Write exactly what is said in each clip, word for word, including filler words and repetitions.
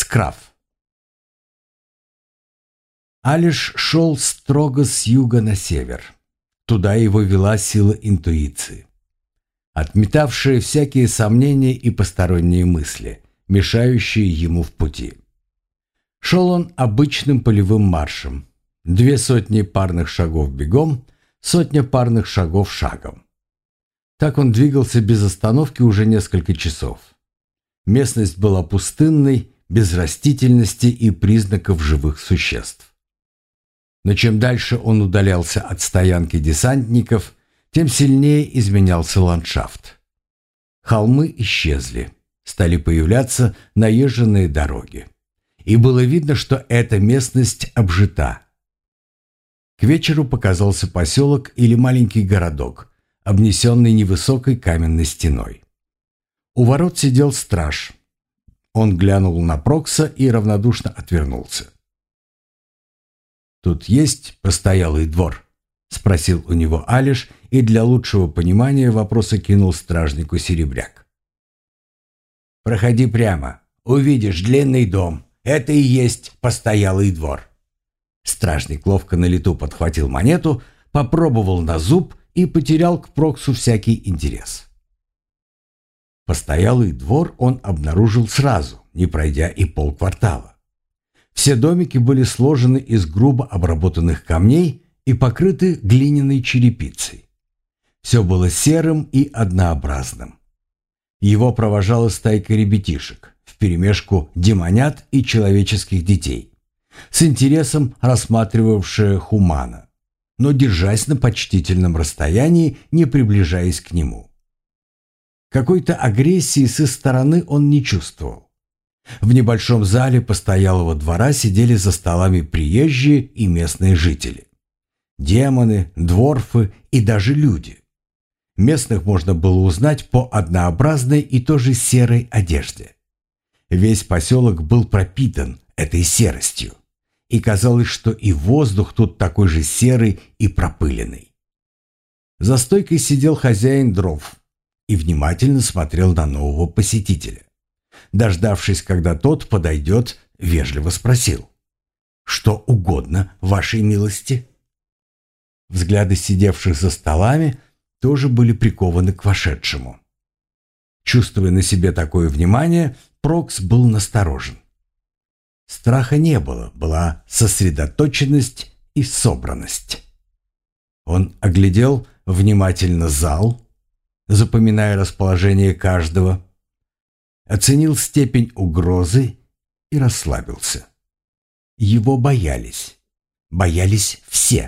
Скрав. Алиш шел строго с юга на север. Туда его вела сила интуиции, отметавшая всякие сомнения и посторонние мысли, мешающие ему в пути. Шел он обычным полевым маршем. Две сотни парных шагов бегом, сотня парных шагов шагом. Так он двигался без остановки уже несколько часов. Местность была пустынной, без растительности и признаков живых существ. Но чем дальше он удалялся от стоянки десантников, тем сильнее изменялся ландшафт. Холмы исчезли, стали появляться наезженные дороги. И было видно, что эта местность обжита. К вечеру показался поселок или маленький городок, обнесенный невысокой каменной стеной. У ворот сидел страж. Он глянул на Прокса и равнодушно отвернулся. «Тут есть постоялый двор?» — спросил у него Алиш, и для лучшего понимания вопроса кинул стражнику серебряк. «Проходи прямо, увидишь длинный дом. Это и есть постоялый двор». Стражник ловко на лету подхватил монету, попробовал на зуб и потерял к Проксу всякий интерес. Постоялый двор он обнаружил сразу, не пройдя и полквартала. Все домики были сложены из грубо обработанных камней и покрыты глиняной черепицей. Все было серым и однообразным. Его провожала стайка ребятишек, вперемешку демонят и человеческих детей, с интересом рассматривавшая Хумана, но держась на почтительном расстоянии, не приближаясь к нему. Какой-то агрессии с их стороны он не чувствовал. В небольшом зале постоялого двора сидели за столами приезжие и местные жители. Демоны, дворфы и даже люди. Местных можно было узнать по однообразной и тоже серой одежде. Весь поселок был пропитан этой серостью, и казалось, что и воздух тут такой же серый и пропыленный. За стойкой сидел хозяин дров и внимательно смотрел на нового посетителя. Дождавшись, когда тот подойдет, вежливо спросил: «Что угодно, вашей милости?» Взгляды сидевших за столами тоже были прикованы к вошедшему. Чувствуя на себе такое внимание, Прокс был насторожен. Страха не было, была сосредоточенность и собранность. Он оглядел внимательно зал, запоминая расположение каждого, оценил степень угрозы и расслабился. Его боялись. Боялись все.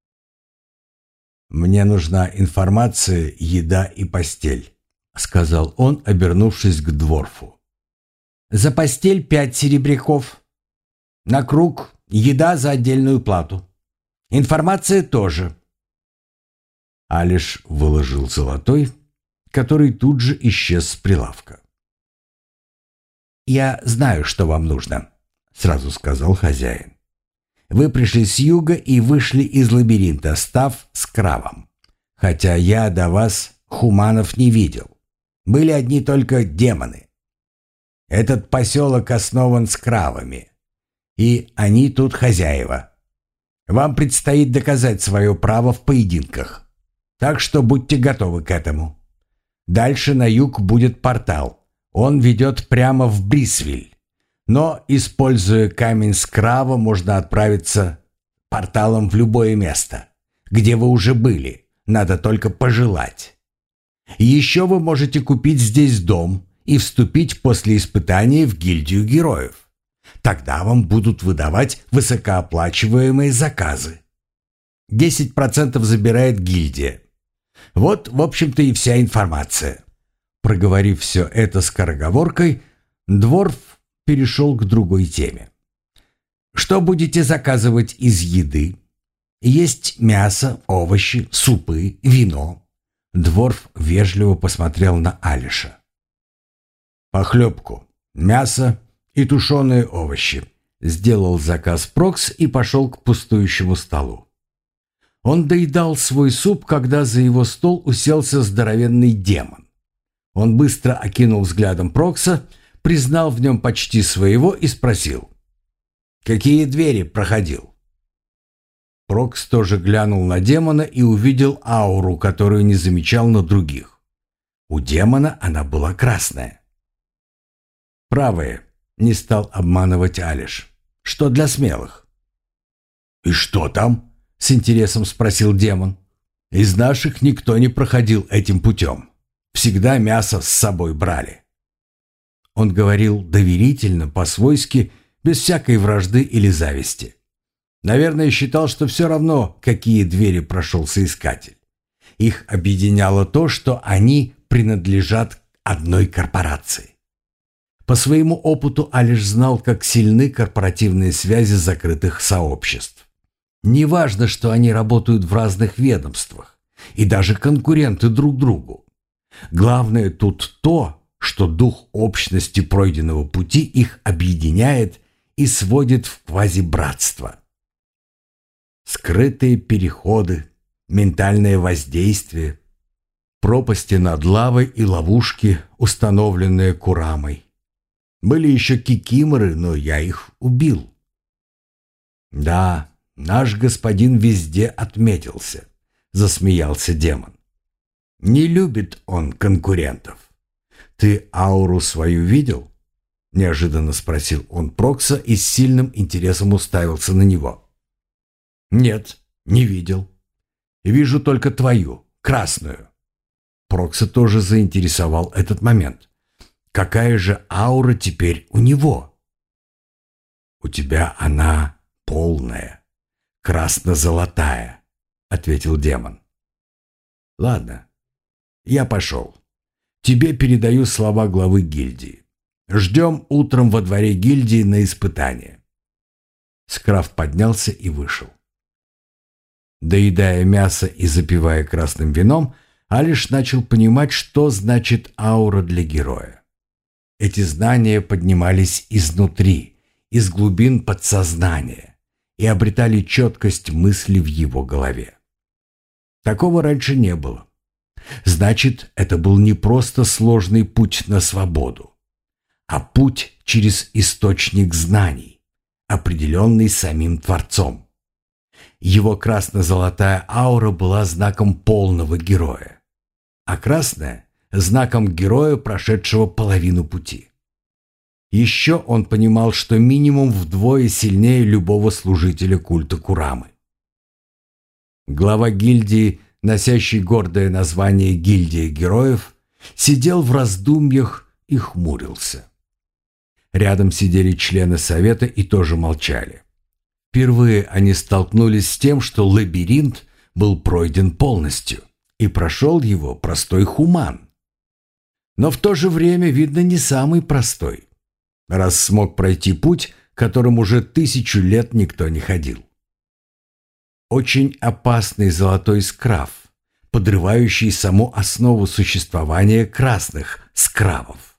«Мне нужна информация, еда и постель», — сказал он, обернувшись к дворфу. «За постель пять серебряков. На круг еда за отдельную плату. Информация тоже». Алиш выложил золотой, который тут же исчез с прилавка. «Я знаю, что вам нужно», — сразу сказал хозяин. «Вы пришли с юга и вышли из лабиринта, став скравом. Хотя я до вас хуманов не видел. Были одни только демоны. Этот поселок основан скравами, и они тут хозяева. Вам предстоит доказать свое право в поединках. Так что будьте готовы к этому. Дальше на юг будет портал. Он ведет прямо в Брисвиль. Но, используя камень скрава, можно отправиться порталом в любое место, где вы уже были. Надо только пожелать. Еще вы можете купить здесь дом и вступить после испытания в гильдию героев. Тогда вам будут выдавать высокооплачиваемые заказы. десять процентов забирает гильдия. Вот, в общем-то, и вся информация». Проговорив все это скороговоркой, дворф перешел к другой теме. «Что будете заказывать из еды? Есть мясо, овощи, супы, вино». Дворф вежливо посмотрел на Алиша. «Похлебку, мясо и тушеные овощи», — сделал заказ Прокс и пошел к пустующему столу. Он доедал свой суп, когда за его стол уселся здоровенный демон. Он быстро окинул взглядом Прокса, признал в нем почти своего и спросил: «Какие двери проходил?» Прокс тоже глянул на демона и увидел ауру, которую не замечал на других. У демона она была красная. «Правые», — не стал обманывать Алиш. «Что для смелых?» «И что там?» — с интересом спросил демон. «Из наших никто не проходил этим путем. Всегда мясо с собой брали». Он говорил доверительно, по-свойски, без всякой вражды или зависти. Наверное, считал, что все равно, какие двери прошел соискатель. Их объединяло то, что они принадлежат одной корпорации. По своему опыту Алиш знал, как сильны корпоративные связи закрытых сообществ. Неважно, что они работают в разных ведомствах и даже конкуренты друг другу. Главное тут то, что дух общности пройденного пути их объединяет и сводит в квазибратство. Скрытые переходы, ментальное воздействие, пропасти над лавой и ловушки, установленные Курамой. Были еще кикиморы, но я их убил. Да, наш господин везде отметился, засмеялся демон. Не любит он конкурентов. Ты ауру свою видел? Неожиданно спросил он Прокса и с сильным интересом уставился на него. Нет, не видел. Вижу только твою, красную. Прокса тоже заинтересовал этот момент. Какая же аура теперь у него? У тебя она полная, красно-золотая, ответил демон. Ладно, я пошел. Тебе передаю слова главы гильдии. Ждем утром во дворе гильдии на испытание. Скраф поднялся и вышел. Доедая мясо и запивая красным вином, Алиш начал понимать, что значит аура для героя. Эти знания поднимались изнутри, из глубин подсознания, и обретали четкость мысли в его голове. Такого раньше не было. Значит, это был не просто сложный путь на свободу, а путь через источник знаний, определенный самим Творцом. Его красно-золотая аура была знаком полного героя, а красная — знаком героя, прошедшего половину пути. Еще он понимал, что минимум вдвое сильнее любого служителя культа Курамы. Глава гильдии, носящий гордое название «Гильдия героев», сидел в раздумьях и хмурился. Рядом сидели члены совета и тоже молчали. Впервые они столкнулись с тем, что лабиринт был пройден полностью, и прошел его простой хуман. Но в то же время, видно, не самый простой, раз смог пройти путь, которым уже тысячу лет никто не ходил. Очень опасный золотой скраф, подрывающий саму основу существования красных скравов.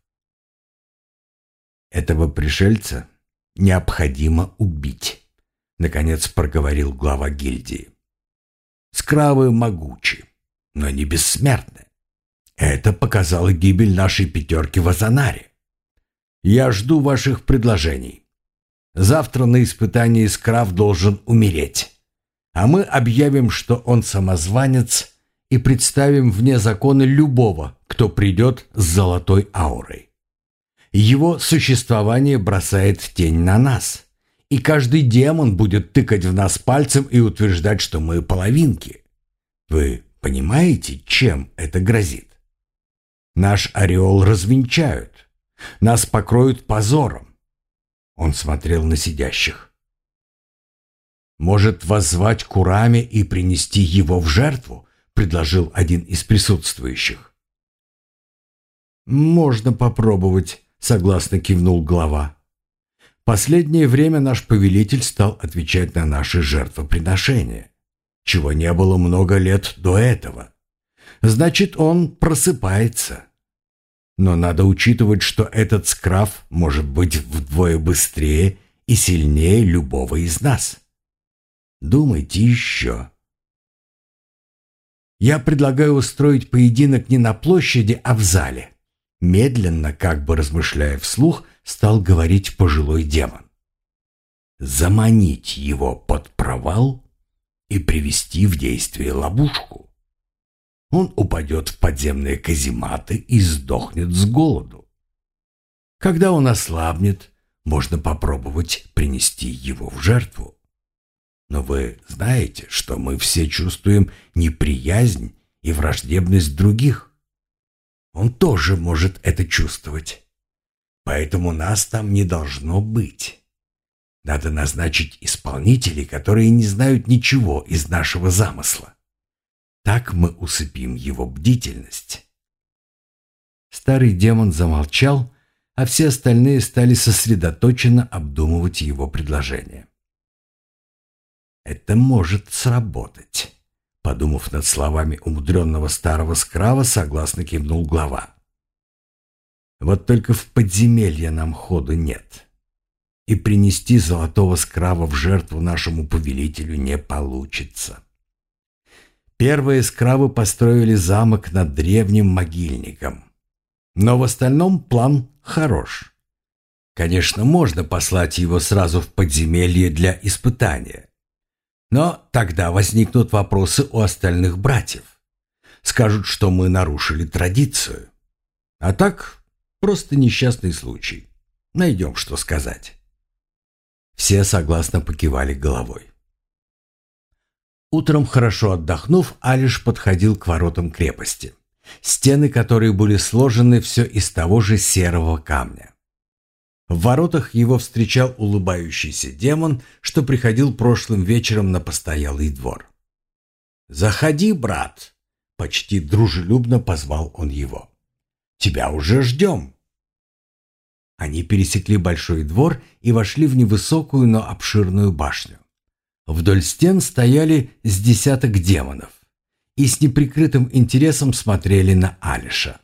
Этого пришельца необходимо убить, наконец проговорил глава гильдии. Скравы могучи, но не бессмертны. Это показала гибель нашей пятерки в Азанаре. Я жду ваших предложений. Завтра на испытании скраф должен умереть, а мы объявим, что он самозванец, и представим вне закона любого, кто придет с золотой аурой. Его существование бросает тень на нас, и каждый демон будет тыкать в нас пальцем и утверждать, что мы половинки. Вы понимаете, чем это грозит? Наш ореол развенчают, нас покроют позором. Он смотрел на сидящих. «Может, воззвать к Кураме и принести его в жертву?» — предложил один из присутствующих. «Можно попробовать», — согласно кивнул глава. «Последнее время наш повелитель стал отвечать на наши жертвоприношения, чего не было много лет до этого. Значит, он просыпается. Но надо учитывать, что этот скраф может быть вдвое быстрее и сильнее любого из нас. Думайте еще. Я предлагаю устроить поединок не на площади, а в зале. медленно, как бы размышляя вслух, стал говорить пожилой демон. Заманить его под провал и привести в действие ловушку. Он упадет в подземные казематы и сдохнет с голоду. Когда он ослабнет, можно попробовать принести его в жертву. Но вы знаете, что мы все чувствуем неприязнь и враждебность других. Он тоже может это чувствовать. Поэтому нас там не должно быть. Надо назначить исполнителей, которые не знают ничего из нашего замысла. Так мы усыпим его бдительность. Старый демон замолчал, а все остальные стали сосредоточенно обдумывать его предложение. «Это может сработать», — подумав над словами умудренного старого скрава, согласно кивнул глава. «Вот только в подземелье нам ходу нет, и принести золотого скрава в жертву нашему повелителю не получится». Первые скравы построили замок над древним могильником. Но в остальном план хорош. Конечно, можно послать его сразу в подземелье для испытания. Но тогда возникнут вопросы у остальных братьев. Скажут, что мы нарушили традицию. А так, просто несчастный случай. Найдем, что сказать. Все согласно покивали головой. Утром, хорошо отдохнув, Алиш подходил к воротам крепости, стены которой были сложены все из того же серого камня. В воротах его встречал улыбающийся демон, что приходил прошлым вечером на постоялый двор. «Заходи, брат!» — почти дружелюбно позвал он его. «Тебя уже ждем!» Они пересекли большой двор и вошли в невысокую, но обширную башню. Вдоль стен стояли с десяток демонов и с неприкрытым интересом смотрели на Алиша.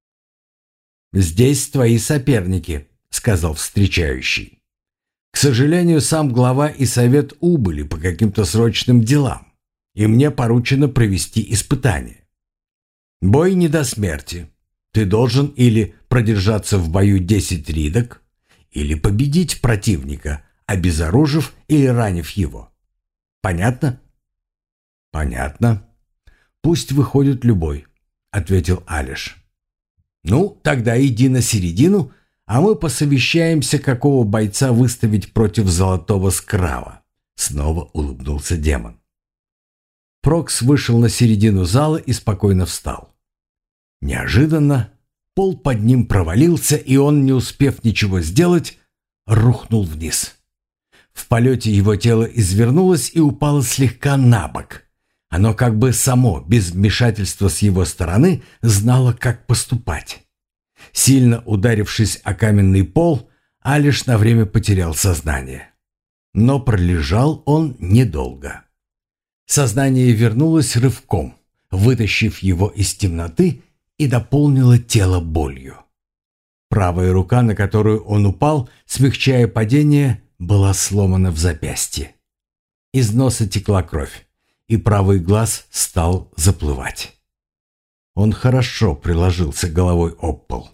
«Здесь твои соперники», — сказал встречающий. «К сожалению, сам глава и совет убыли по каким-то срочным делам, и мне поручено провести испытание. Бой не до смерти. Ты должен или продержаться в бою десять ридок, или победить противника, обезоружив или ранив его. Понятно?» «Понятно. Пусть выходит любой», — ответил Алиш. «Ну, тогда иди на середину, а мы посовещаемся, какого бойца выставить против золотого скрава», — снова улыбнулся демон. Прокс вышел на середину зала и спокойно встал. Неожиданно пол под ним провалился, и он, не успев ничего сделать, рухнул вниз. В полете его тело извернулось и упало слегка на бок. Оно как бы само, без вмешательства с его стороны, знало, как поступать. Сильно ударившись о каменный пол, Алиш на время потерял сознание. Но пролежал он недолго. Сознание вернулось рывком, вытащив его из темноты, и дополнило тело болью. Правая рука, на которую он упал, смягчая падение, была сломана в запястье. Из носа текла кровь, и правый глаз стал заплывать. Он хорошо приложился головой об пол.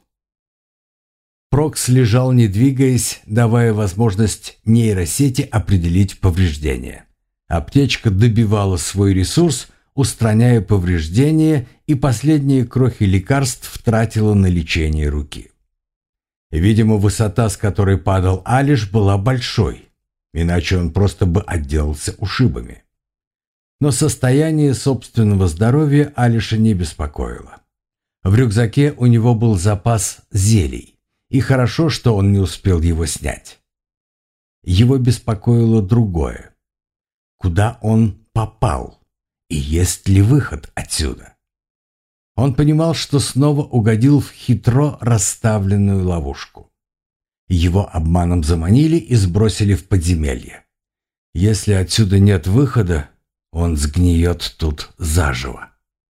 Прокс лежал, не двигаясь, давая возможность нейросети определить повреждения. Аптечка добивала свой ресурс, устраняя повреждения, и последние крохи лекарств тратила на лечение руки. Видимо, высота, с которой падал Алиш, была большой, иначе он просто бы отделался ушибами. Но состояние собственного здоровья Алиша не беспокоило. В рюкзаке у него был запас зелий, и хорошо, что он не успел его снять. Его беспокоило другое. Куда он попал? И есть ли выход отсюда? Он понимал, что снова угодил в хитро расставленную ловушку. Его обманом заманили и сбросили в подземелье. Если отсюда нет выхода, он сгниет тут заживо.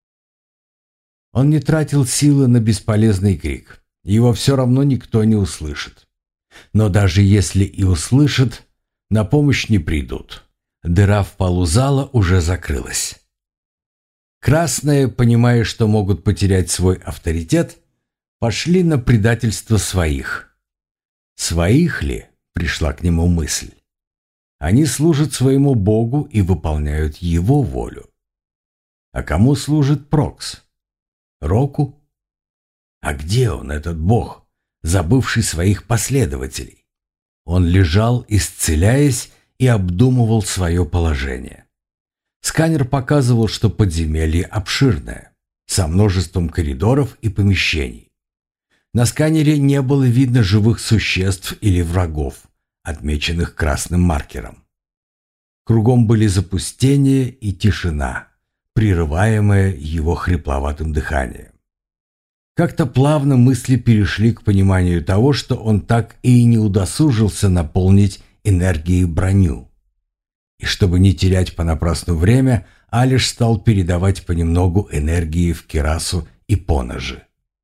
Он не тратил силы на бесполезный крик. Его все равно никто не услышит. Но даже если и услышат, на помощь не придут. Дыра в полу зала уже закрылась. Красные, понимая, что могут потерять свой авторитет, пошли на предательство своих. Своих ли, пришла к нему мысль? Они служат своему Богу и выполняют его волю. А кому служит Прокс? Року? А где он, этот Бог, забывший своих последователей? Он лежал, исцеляясь, и обдумывал свое положение. Сканер показывал, что подземелье обширное, со множеством коридоров и помещений. На сканере не было видно живых существ или врагов, отмеченных красным маркером. Кругом были запустение и тишина, прерываемая его хрипловатым дыханием. Как-то плавно мысли перешли к пониманию того, что он так и не удосужился наполнить энергией броню. И чтобы не терять понапрасну время, Алиш стал передавать понемногу энергии в кирасу и поножи.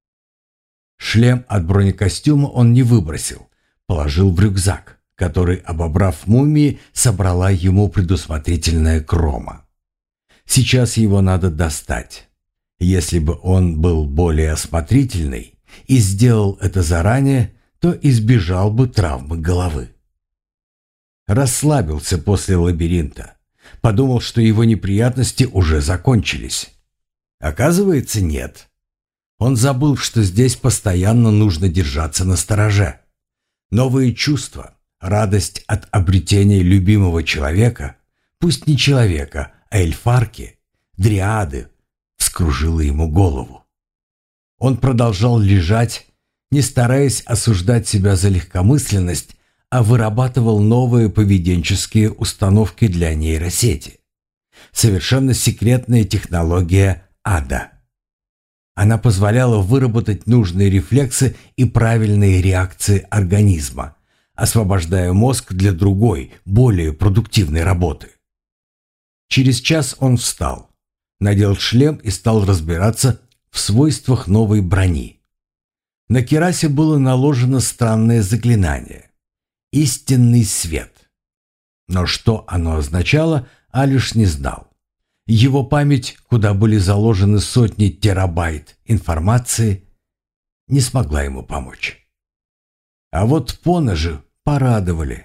Шлем от бронекостюма он не выбросил, положил в рюкзак, который, обобрав мумии, собрала ему предусмотрительная Крома. Сейчас его надо достать. Если бы он был более осмотрительный и сделал это заранее, то избежал бы травмы головы. Расслабился после лабиринта. Подумал, что его неприятности уже закончились. Оказывается, нет. Он забыл, что здесь постоянно нужно держаться настороже. Новые чувства, радость от обретения любимого человека, пусть не человека, а эльфарки, дриады, вскружила ему голову. Он продолжал лежать, не стараясь осуждать себя за легкомысленность, а вырабатывал новые поведенческие установки для нейросети. Совершенно секретная технология ада. Она позволяла выработать нужные рефлексы и правильные реакции организма, освобождая мозг для другой, более продуктивной работы. Через час он встал, надел шлем и стал разбираться в свойствах новой брони. На кирасе было наложено странное заклинание – «Истинный свет». Но что оно означало, Алиш не знал. Его память, куда были заложены сотни терабайт информации, не смогла ему помочь. А вот поножи порадовали.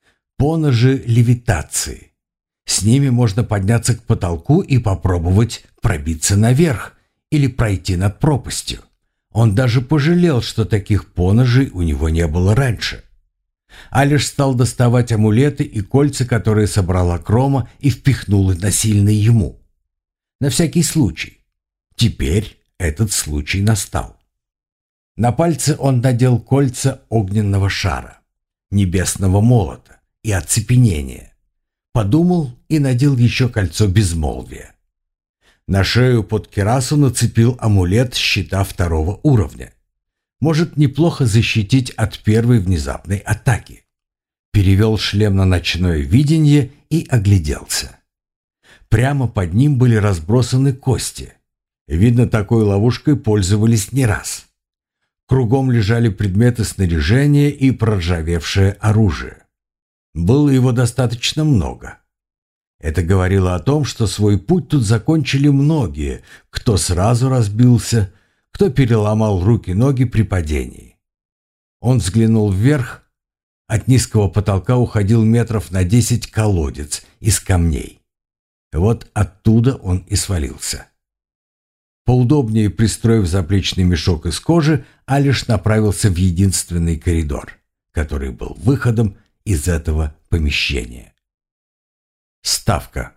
Поножи левитации. С ними можно подняться к потолку и попробовать пробиться наверх или пройти над пропастью. Он даже пожалел, что таких поножей у него не было раньше. Алиш стал доставать амулеты и кольца, которые собрала Крома и впихнула насильно ему. На всякий случай. Теперь этот случай настал. На пальцы он надел кольца огненного шара, небесного молота и оцепенения. Подумал и надел еще кольцо безмолвия. На шею под кирасу нацепил амулет щита второго уровня. Может неплохо защитить от первой внезапной атаки. Перевел шлем на ночное видение и огляделся. Прямо под ним были разбросаны кости. Видно, такой ловушкой пользовались не раз. Кругом лежали предметы снаряжения и проржавевшее оружие. Было его достаточно много. Это говорило о том, что свой путь тут закончили многие, кто сразу разбился, кто переломал руки-ноги при падении. Он взглянул вверх. От низкого потолка уходил метров на десять колодец из камней. Вот оттуда он и свалился. Поудобнее пристроив заплечный мешок из кожи, Алиш направился в единственный коридор, который был выходом из этого помещения. Ставка.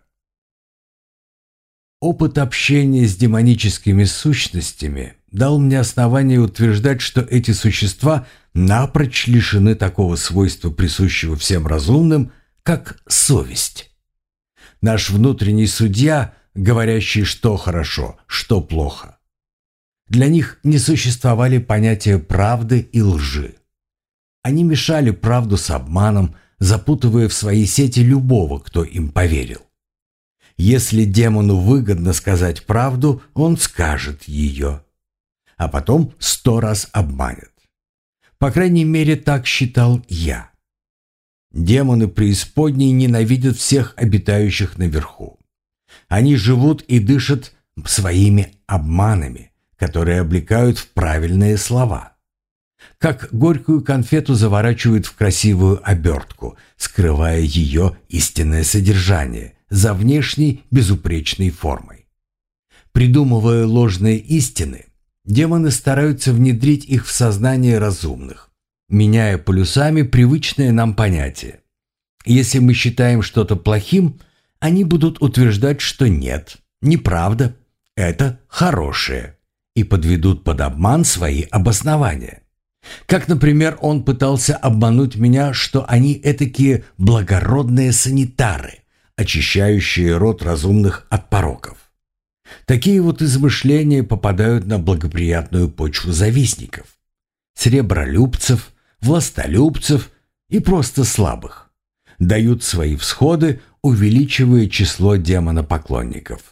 Опыт общения с демоническими сущностями дал мне основание утверждать, что эти существа напрочь лишены такого свойства, присущего всем разумным, как совесть. Наш внутренний судья, говорящий, что хорошо, что плохо. Для них не существовали понятия правды и лжи. Они мешали правду с обманом, запутывая в свои сети любого, кто им поверил. Если демону выгодно сказать правду, он скажет ее, а потом сто раз обманет. По крайней мере, так считал я. Демоны преисподней ненавидят всех обитающих наверху. Они живут и дышат своими обманами, которые облекают в правильные слова. Как горькую конфету заворачивают в красивую обертку, скрывая ее истинное содержание за внешней безупречной формой. Придумывая ложные истины, демоны стараются внедрить их в сознание разумных, меняя полюсами привычное нам понятие. Если мы считаем что-то плохим, они будут утверждать, что нет, неправда, это хорошее, и подведут под обман свои обоснования. Как, например, он пытался обмануть меня, что они этакие благородные санитары, очищающие род разумных от пороков. Такие вот измышления попадают на благоприятную почву завистников, сребролюбцев, властолюбцев и просто слабых. Дают свои всходы, увеличивая число демонопоклонников.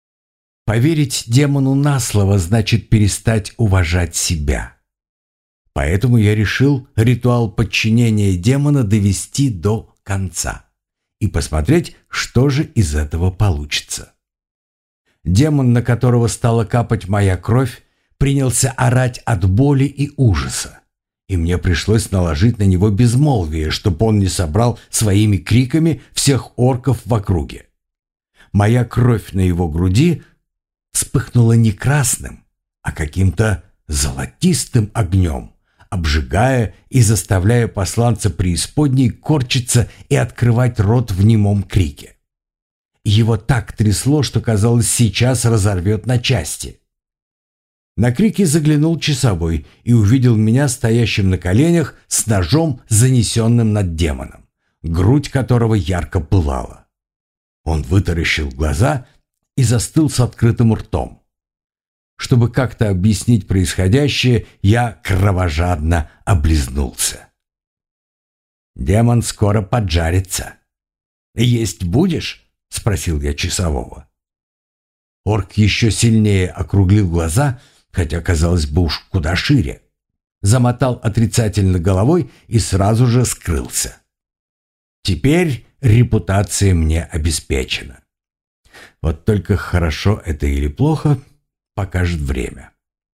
Поверить демону на слово значит перестать уважать себя. Поэтому я решил ритуал подчинения демона довести до конца и посмотреть, что же из этого получится. Демон, на которого стала капать моя кровь, принялся орать от боли и ужаса, и мне пришлось наложить на него безмолвие, чтобы он не собрал своими криками всех орков в округе. Моя кровь на его груди вспыхнула не красным, а каким-то золотистым огнем, обжигая и заставляя посланца преисподней корчиться и открывать рот в немом крике. Его так трясло, что, казалось, сейчас разорвет на части. На крики заглянул часовой и увидел меня стоящим на коленях с ножом, занесенным над демоном, грудь которого ярко пылала. Он вытаращил глаза и застыл с открытым ртом. Чтобы как-то объяснить происходящее, я кровожадно облизнулся. «Демон скоро поджарится. Есть будешь?» — спросил я часового. Орк еще сильнее округлил глаза, хотя, казалось бы, уж куда шире. Замотал отрицательно головой и сразу же скрылся. Теперь репутация мне обеспечена. Вот только хорошо это или плохо — покажет время.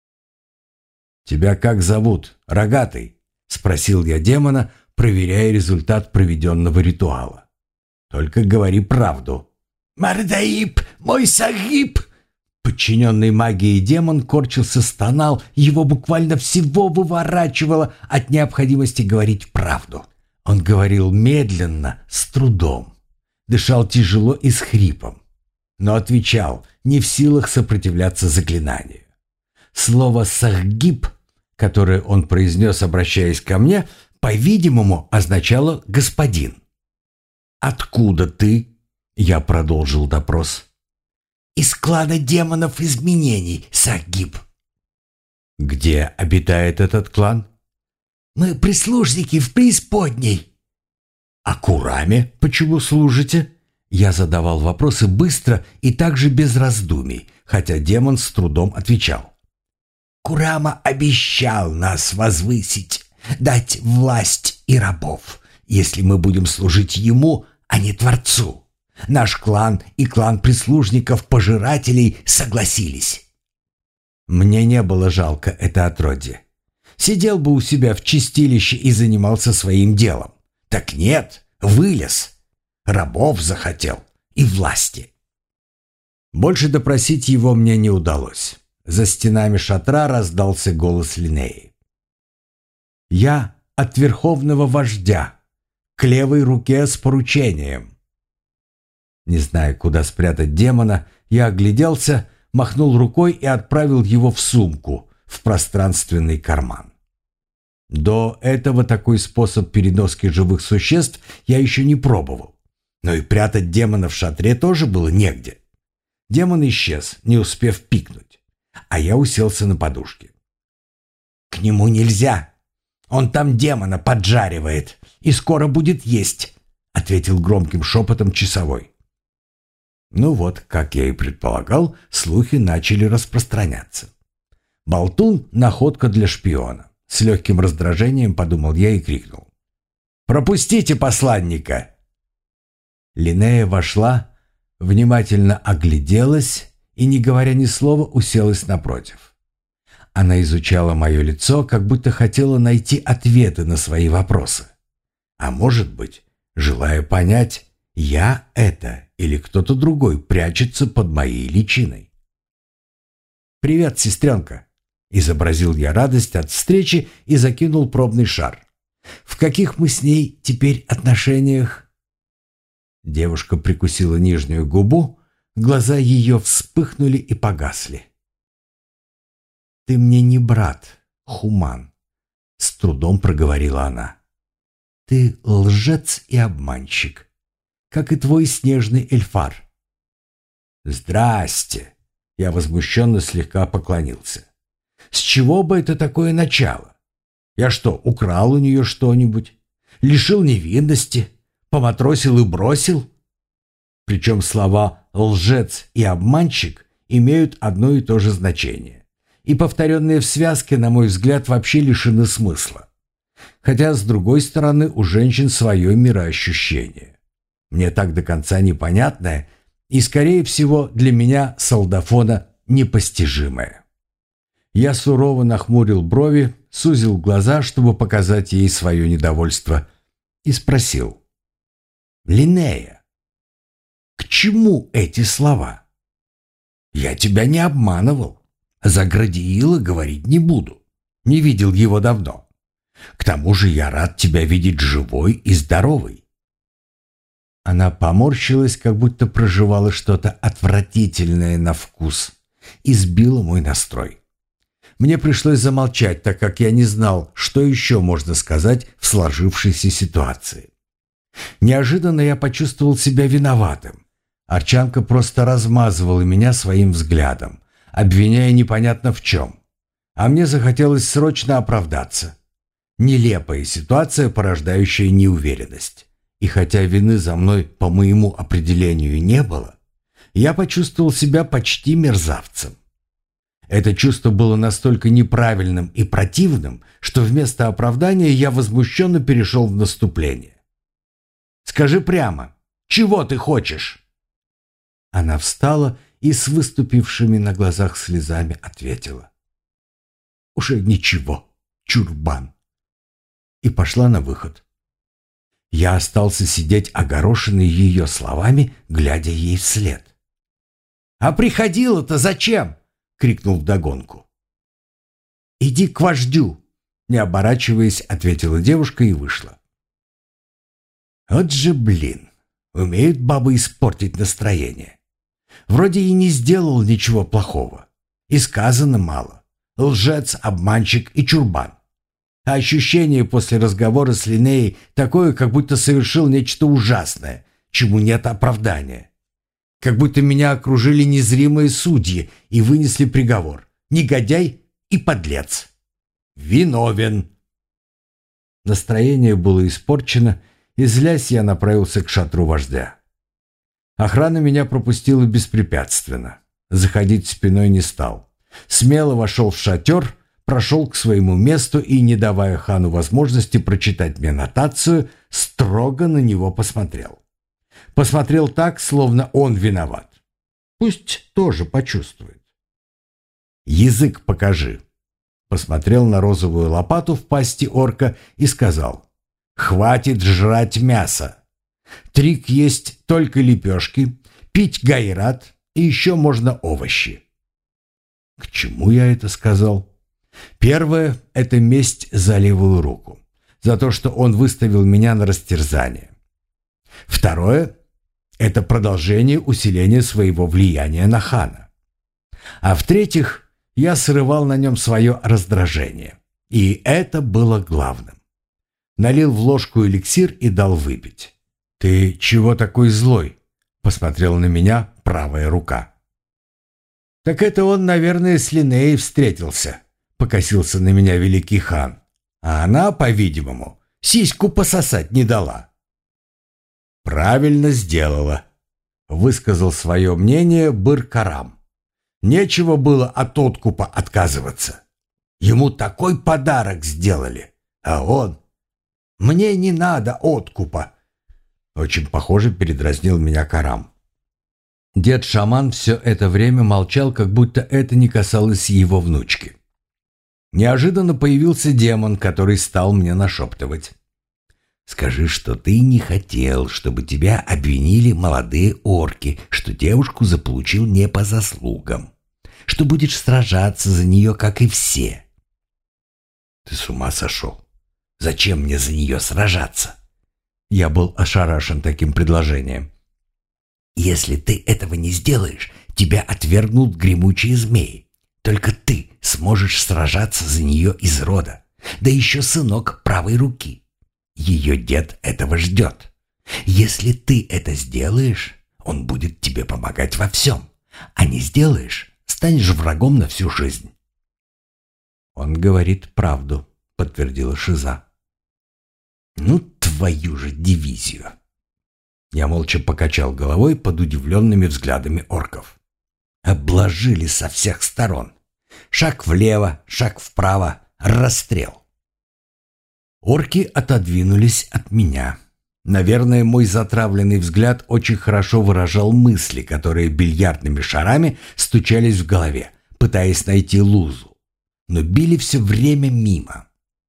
«Тебя как зовут, рогатый?» — спросил я демона, проверяя результат проведенного ритуала. «Только говори правду». «Мардаиб, мой сагиб!» Подчиненный магией демон корчился, стонал, его буквально всего выворачивало от необходимости говорить правду. Он говорил медленно, с трудом, дышал тяжело и с хрипом, но отвечал, не в силах сопротивляться заклинанию. Слово «сахгиб», которое он произнес, обращаясь ко мне, по-видимому, означало «господин». «Откуда ты?» — я продолжил допрос. «Из клана демонов изменений, сахгиб». «Где обитает этот клан?» «Мы прислужники в преисподней». «А Кураме почему служите?» Я задавал вопросы быстро и также без раздумий, хотя демон с трудом отвечал. «Курама обещал нас возвысить, дать власть и рабов, если мы будем служить ему, а не Творцу. Наш клан и клан прислужников-пожирателей согласились». Мне не было жалко это отродье. Сидел бы у себя в чистилище и занимался своим делом. Так нет, вылез. Рабов захотел и власти. Больше допросить его мне не удалось. За стенами шатра раздался голос Линеи. «Я от верховного вождя, к левой руке с поручением». Не зная, куда спрятать демона, я огляделся, махнул рукой и отправил его в сумку, в пространственный карман. До этого такой способ переноски живых существ я еще не пробовал. Но и прятать демона в шатре тоже было негде. Демон исчез, не успев пикнуть, а я уселся на подушке. «К нему нельзя. Он там демона поджаривает и скоро будет есть», — ответил громким шепотом часовой. Ну вот, как я и предполагал, слухи начали распространяться. Болтун — находка для шпиона. С легким раздражением подумал я и крикнул: «Пропустите посланника!» Линея вошла, внимательно огляделась и, не говоря ни слова, уселась напротив. Она изучала мое лицо, как будто хотела найти ответы на свои вопросы. А может быть, желая понять, я это или кто-то другой прячется под моей личиной. «Привет, сестренка!» – изобразил я радость от встречи и закинул пробный шар. «В каких мы с ней теперь отношениях?» Девушка прикусила нижнюю губу, глаза ее вспыхнули и погасли. «Ты мне не брат, Хуман», — с трудом проговорила она. «Ты лжец и обманщик, как и твой снежный эльфар». «Здрасте!» — я возмущенно слегка поклонился. «С чего бы это такое начало? Я что, украл у нее что-нибудь? Лишил невинности? Поматросил и бросил?» Причем слова «лжец» и «обманщик» имеют одно и то же значение. И повторенные в связке, на мой взгляд, вообще лишены смысла. Хотя, с другой стороны, у женщин свое мироощущение. Мне так до конца непонятное и, скорее всего, для меня, солдафона, непостижимое. Я сурово нахмурил брови, сузил глаза, чтобы показать ей свое недовольство, и спросил: «Линнея, к чему эти слова? Я тебя не обманывал. За Градиила говорить не буду. Не видел его давно. К тому же я рад тебя видеть живой и здоровой». Она поморщилась, как будто проживала что-то отвратительное на вкус, и сбила мой настрой. Мне пришлось замолчать, так как я не знал, что еще можно сказать в сложившейся ситуации. Неожиданно я почувствовал себя виноватым. Арчанка просто размазывала меня своим взглядом, обвиняя непонятно в чем. А мне захотелось срочно оправдаться. Нелепая ситуация, порождающая неуверенность. И хотя вины за мной по моему определению не было, я почувствовал себя почти мерзавцем. Это чувство было настолько неправильным и противным, что вместо оправдания я возмущенно перешел в наступление. «Скажи прямо, чего ты хочешь?» Она встала и с выступившими на глазах слезами ответила: «Уже ничего, чурбан», и пошла на выход. Я остался сидеть огорошенный ее словами, глядя ей вслед. «А приходила-то зачем?» — крикнул вдогонку. «Иди к вождю», — не оборачиваясь, ответила девушка и вышла. Вот же блин, умеют бабы испортить настроение. Вроде и не сделал ничего плохого. И сказано мало. Лжец, обманщик и чурбан. А ощущение после разговора с Линнеей такое, как будто совершил нечто ужасное, чему нет оправдания. Как будто меня окружили незримые судьи и вынесли приговор: негодяй и подлец. Виновен. Настроение было испорчено, и, злясь, я направился к шатру вождя. Охрана меня пропустила беспрепятственно. Заходить спиной не стал. Смело вошел в шатер, прошел к своему месту и, не давая хану возможности прочитать мне нотацию, строго на него посмотрел. Посмотрел так, словно он виноват. Пусть тоже почувствует. «Язык покажи», — посмотрел на розовую лопату в пасти орка и сказал: «Хватит жрать мясо. Трик есть только лепешки, пить гайрат и еще можно овощи». К чему я это сказал? Первое — это месть за левую руку, за то, что он выставил меня на растерзание. Второе — это продолжение усиления своего влияния на хана. А в-третьих, я срывал на нем свое раздражение. И это было главным. Налил в ложку эликсир и дал выпить. «Ты чего такой злой?» — посмотрел на меня правая рука. «Так это он, наверное, с Линнеей встретился», — покосился на меня великий хан. «А она, по-видимому, сиську пососать не дала». «Правильно сделала», — высказал свое мнение Быр-Карам. «Нечего было от откупа отказываться. Ему такой подарок сделали, а он... Мне не надо откупа». Очень похоже передразнил меня Карам. Дед-шаман все это время молчал, как будто это не касалось его внучки. Неожиданно появился демон, который стал мне нашептывать. «Скажи, что ты не хотел, чтобы тебя обвинили молодые орки, что девушку заполучил не по заслугам, что будешь сражаться за нее, как и все». «Ты с ума сошел? Зачем мне за нее сражаться?» Я был ошарашен таким предложением. «Если ты этого не сделаешь, тебя отвергнут гремучие змеи. Только ты сможешь сражаться за нее из рода, да еще сынок правой руки. Ее дед этого ждет. Если ты это сделаешь, он будет тебе помогать во всем. А не сделаешь, станешь врагом на всю жизнь». «Он говорит правду», — подтвердила Шиза. «Ну, твою же дивизию!» Я молча покачал головой под удивленными взглядами орков. Обложили со всех сторон. Шаг влево, шаг вправо, расстрел. Орки отодвинулись от меня. Наверное, мой затравленный взгляд очень хорошо выражал мысли, которые бильярдными шарами стучались в голове, пытаясь найти лузу. Но били все время мимо.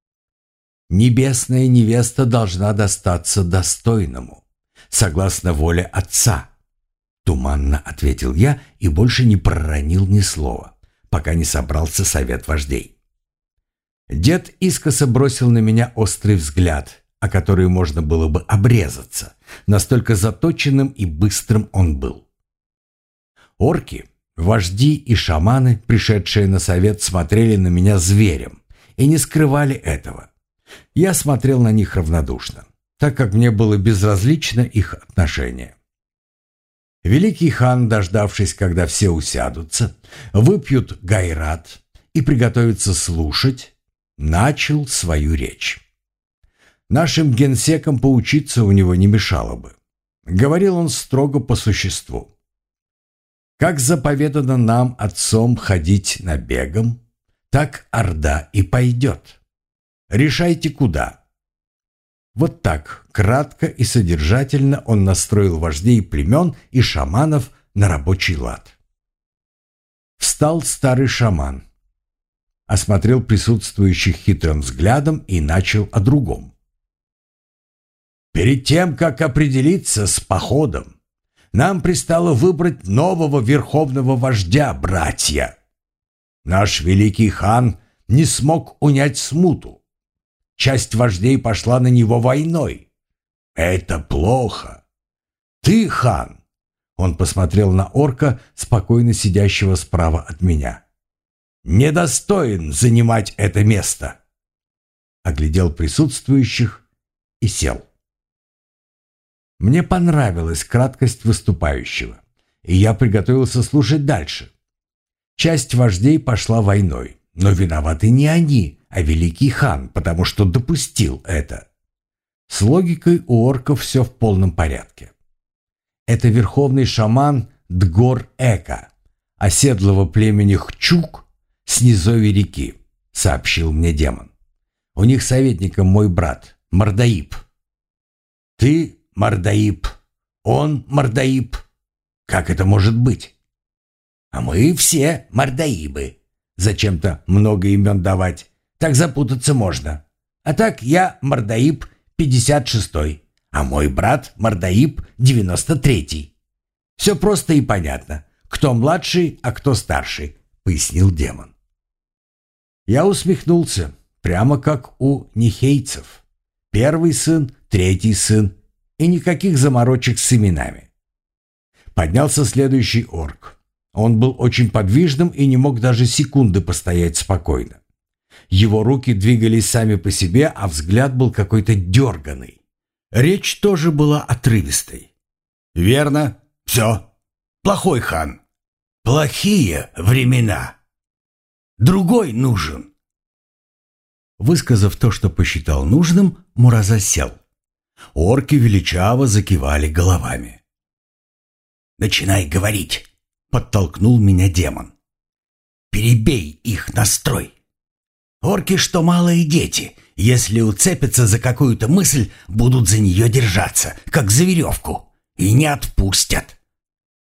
Небесная невеста должна достаться достойному, согласно воле отца. Туманно ответил я и больше не проронил ни слова, пока не собрался совет вождей. Дед искоса бросил на меня острый взгляд, о который можно было бы обрезаться, настолько заточенным и быстрым он был. Орки, вожди и шаманы, пришедшие на совет, смотрели на меня зверем и не скрывали этого. Я смотрел на них равнодушно, так как мне было безразлично их отношение. Великий хан, дождавшись, когда все усядутся, выпьют гайрат и приготовятся слушать, начал свою речь. Нашим генсекам поучиться у него не мешало бы. Говорил он строго по существу. Как заповедано нам отцом ходить набегом, так орда и пойдет. Решайте, куда. Вот так, кратко и содержательно он настроил вождей племен и шаманов на рабочий лад. Встал старый шаман, осмотрел присутствующих хитрым взглядом и начал о другом. «Перед тем, как определиться с походом, нам пристало выбрать нового верховного вождя, братья. Наш великий хан не смог унять смуту. Часть вождей пошла на него войной. Это плохо. Ты, хан, он посмотрел на орка, спокойно сидящего справа от меня, недостоин занимать это место. Оглядел присутствующих и сел. Мне понравилась краткость выступающего, и я приготовился слушать дальше. Часть вождей пошла войной, но виноваты не они, а великий хан, потому что допустил это. С логикой у орков все в полном порядке. Это верховный шаман Дгор-Эка, оседлого племени Хчук с низовья реки, сообщил мне демон. У них советником мой брат, Мордаиб. Ты Мордаиб, он Мордаиб. Как это может быть? А мы все Мордаибы. Зачем-то много имен давать. Так запутаться можно. А так я Мордаиб пятьдесят шестой, а мой брат Мордаиб девяносто третий. Все просто и понятно. Кто младший, а кто старший, пояснил демон. Я усмехнулся, прямо как у нихейцев. Первый сын, третий сын, и никаких заморочек с именами. Поднялся следующий орк. Он был очень подвижным и не мог даже секунды постоять спокойно. Его руки двигались сами по себе, а взгляд был какой-то дерганый. Речь тоже была отрывистой. «Верно, все. Плохой хан. Плохие времена. Другой нужен». Высказав то, что посчитал нужным, Мураза сел. Орки величаво закивали головами. «Начинай говорить», — подтолкнул меня демон. «Перебей их настрой. Орки, что малые дети, если уцепятся за какую-то мысль, будут за нее держаться, как за веревку, и не отпустят».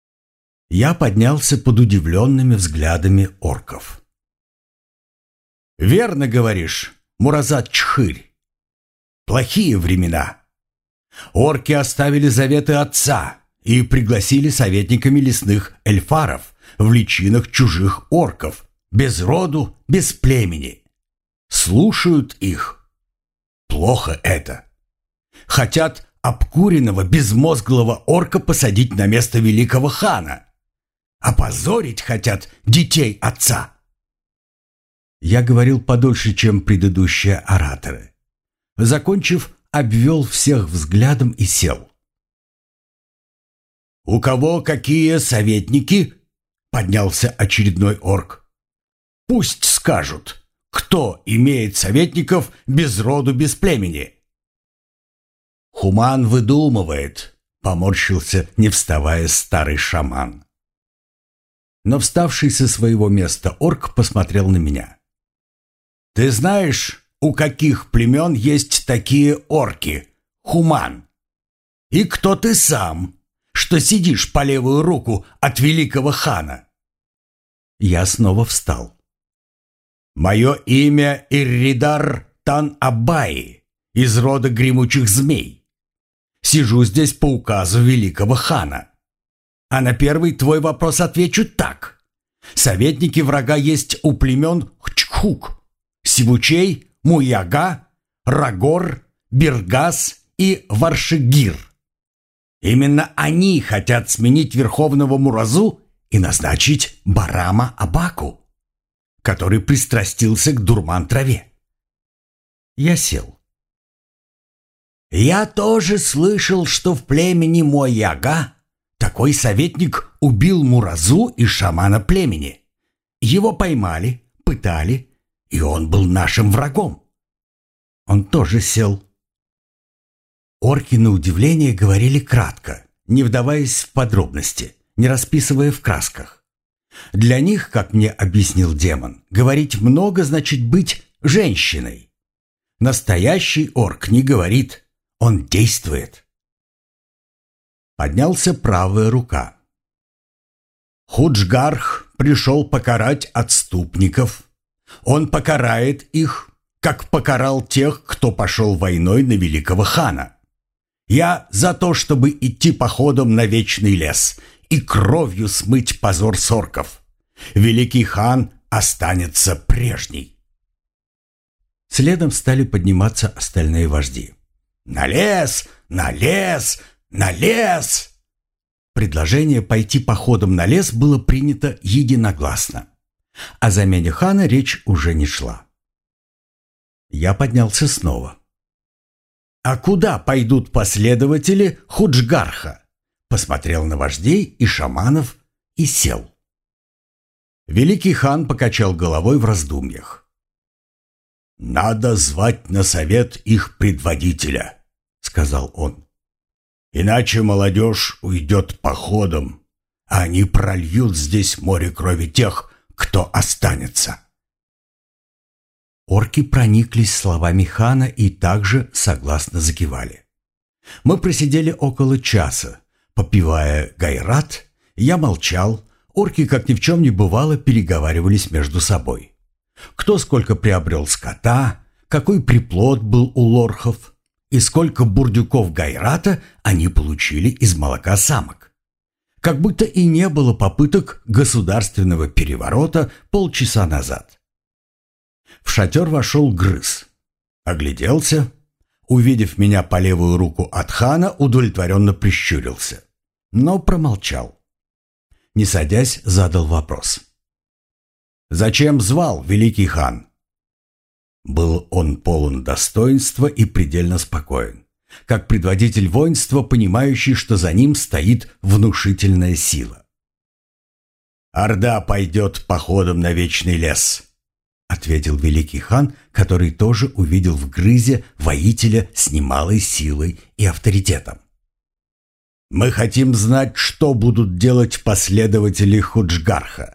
Я поднялся под удивленными взглядами орков. «Верно говоришь, Муразат Чхырь. Плохие времена. Орки оставили заветы отца и пригласили советниками лесных эльфаров в личинах чужих орков, без роду, без племени. Слушают их. Плохо это. Хотят обкуренного, безмозглого орка посадить на место великого хана. Опозорить хотят детей отца». Я говорил подольше, чем предыдущие ораторы. Закончив, обвел всех взглядом и сел. «У кого какие советники?» — поднялся очередной орк. «Пусть скажут, кто имеет советников без роду, без племени». «Хуман выдумывает», — поморщился, не вставая, старый шаман. Но вставший со своего места орк посмотрел на меня. «Ты знаешь, у каких племен есть такие орки, Хуман? И кто ты сам, что сидишь по левую руку от великого хана?» Я снова встал. «Мое имя Ирридар Тан-Абаи, из рода гремучих змей. Сижу здесь по указу великого хана. А на первый твой вопрос отвечу так. Советники врага есть у племен Хчхук, Сивучей, Муяга, Рагор, Биргас и Варшигир. Именно они хотят сменить верховного Муразу и назначить Барама Абаку, который пристрастился к дурман-траве». Я сел. «Я тоже слышал, что в племени Муяга такой советник убил Муразу и шамана племени. Его поймали, пытали, и он был нашим врагом». Он тоже сел. Орки, на удивление, говорили кратко, не вдаваясь в подробности, не расписывая в красках. Для них, как мне объяснил демон, говорить много значит быть женщиной. Настоящий орк не говорит, он действует. Поднялся правая рука. «Худжгарх пришел покарать отступников. Он покарает их, как покарал тех, кто пошел войной на великого хана. Я за то, чтобы идти походом на вечный лес и кровью смыть позор сорков. Великий хан останется прежней». Следом стали подниматься остальные вожди. «На лес! На лес! На лес!» Предложение пойти походом на лес было принято единогласно. О замене хана речь уже не шла. Я поднялся снова. «А куда пойдут последователи Худжгарха?» Посмотрел на вождей и шаманов и сел. Великий хан покачал головой в раздумьях. «Надо звать на совет их предводителя», — сказал он. «Иначе молодежь уйдет походом, а они прольют здесь море крови тех, кто останется». Орки прониклись словами хана и также согласно закивали. Мы просидели около часа, попивая гайрат. Я молчал, орки, как ни в чем не бывало, переговаривались между собой. Кто сколько приобрел скота, какой приплод был у лорхов, и сколько бурдюков гайрата они получили из молока самок. Как будто и не было попыток государственного переворота полчаса назад. В шатер вошел Грыз. Огляделся. Увидев меня по левую руку от хана, удовлетворенно прищурился. Но промолчал. Не садясь, задал вопрос. «Зачем звал, великий хан?» Был он полон достоинства и предельно спокоен, как предводитель воинства, понимающий, что за ним стоит внушительная сила. «Орда пойдет походом на вечный лес», — ответил великий хан, который тоже увидел в Грызе воителя с немалой силой и авторитетом. «Мы хотим знать, что будут делать последователи Худжгарха.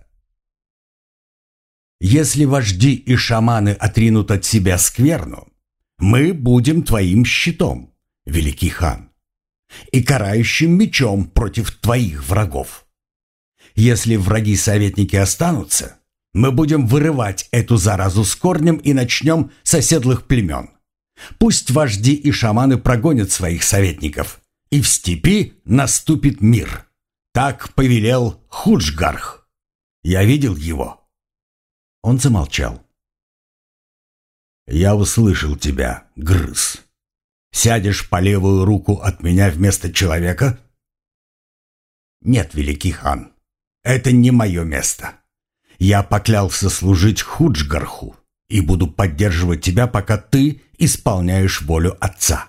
Если вожди и шаманы отринут от себя скверну, мы будем твоим щитом, великий хан, и карающим мечом против твоих врагов. Если враги-советники останутся, Мы будем вырывать эту заразу с корнем и начнем с оседлых племен. Пусть вожди и шаманы прогонят своих советников, и в степи наступит мир. Так повелел Худжгарх. Я видел его». Он замолчал. «Я услышал тебя, Грыз. Сядешь по левую руку от меня вместо человека?» «Нет, великий хан, это не мое место. Я поклялся служить Худжгарху и буду поддерживать тебя, пока ты исполняешь волю отца».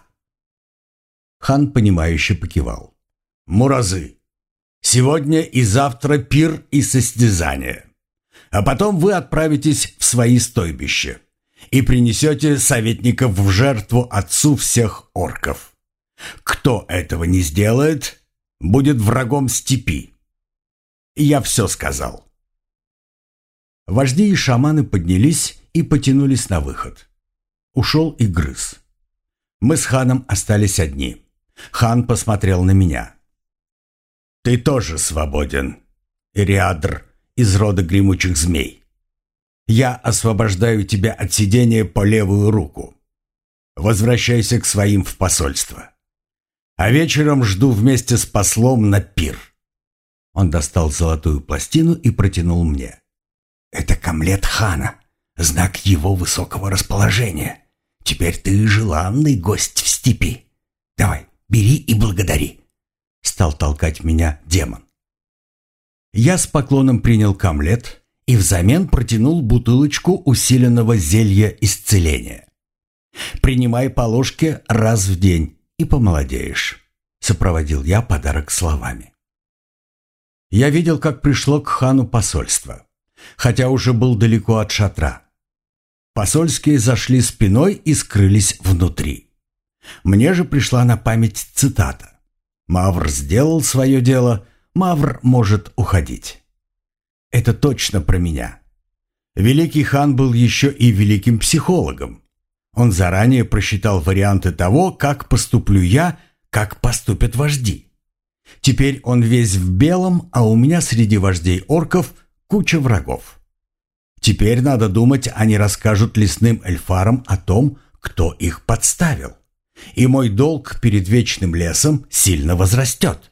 Хан, понимающе покивал. «Муразы, сегодня и завтра пир и состязание. А потом вы отправитесь в свои стойбища и принесете советников в жертву отцу всех орков. Кто этого не сделает, будет врагом степи. Я все сказал». Вожди и шаманы поднялись и потянулись на выход. Ушел и Грыз. Мы с ханом остались одни. Хан посмотрел на меня. «Ты тоже свободен, Ириадр из рода гремучих змей. Я освобождаю тебя от сидения по левую руку. Возвращайся к своим в посольство. А вечером жду вместе с послом на пир». Он достал золотую пластину и протянул мне. «Это камлет хана, знак его высокого расположения. Теперь ты желанный гость в степи. Давай, бери и благодари», — стал толкать меня демон. Я с поклоном принял камлет и взамен протянул бутылочку усиленного зелья исцеления. «Принимай по ложке раз в день и помолодеешь», — сопроводил я подарок словами. Я видел, как пришло к хану посольство, хотя уже был далеко от шатра. Посольские зашли спиной и скрылись внутри. Мне же пришла на память цитата: «Мавр сделал свое дело, Мавр может уходить». Это точно про меня. Великий хан был еще и великим психологом. Он заранее просчитал варианты того, как поступлю я, как поступят вожди. Теперь он весь в белом, а у меня среди вождей орков куча врагов. Теперь надо думать, они расскажут лесным эльфарам о том, кто их подставил. И мой долг перед вечным лесом сильно возрастет.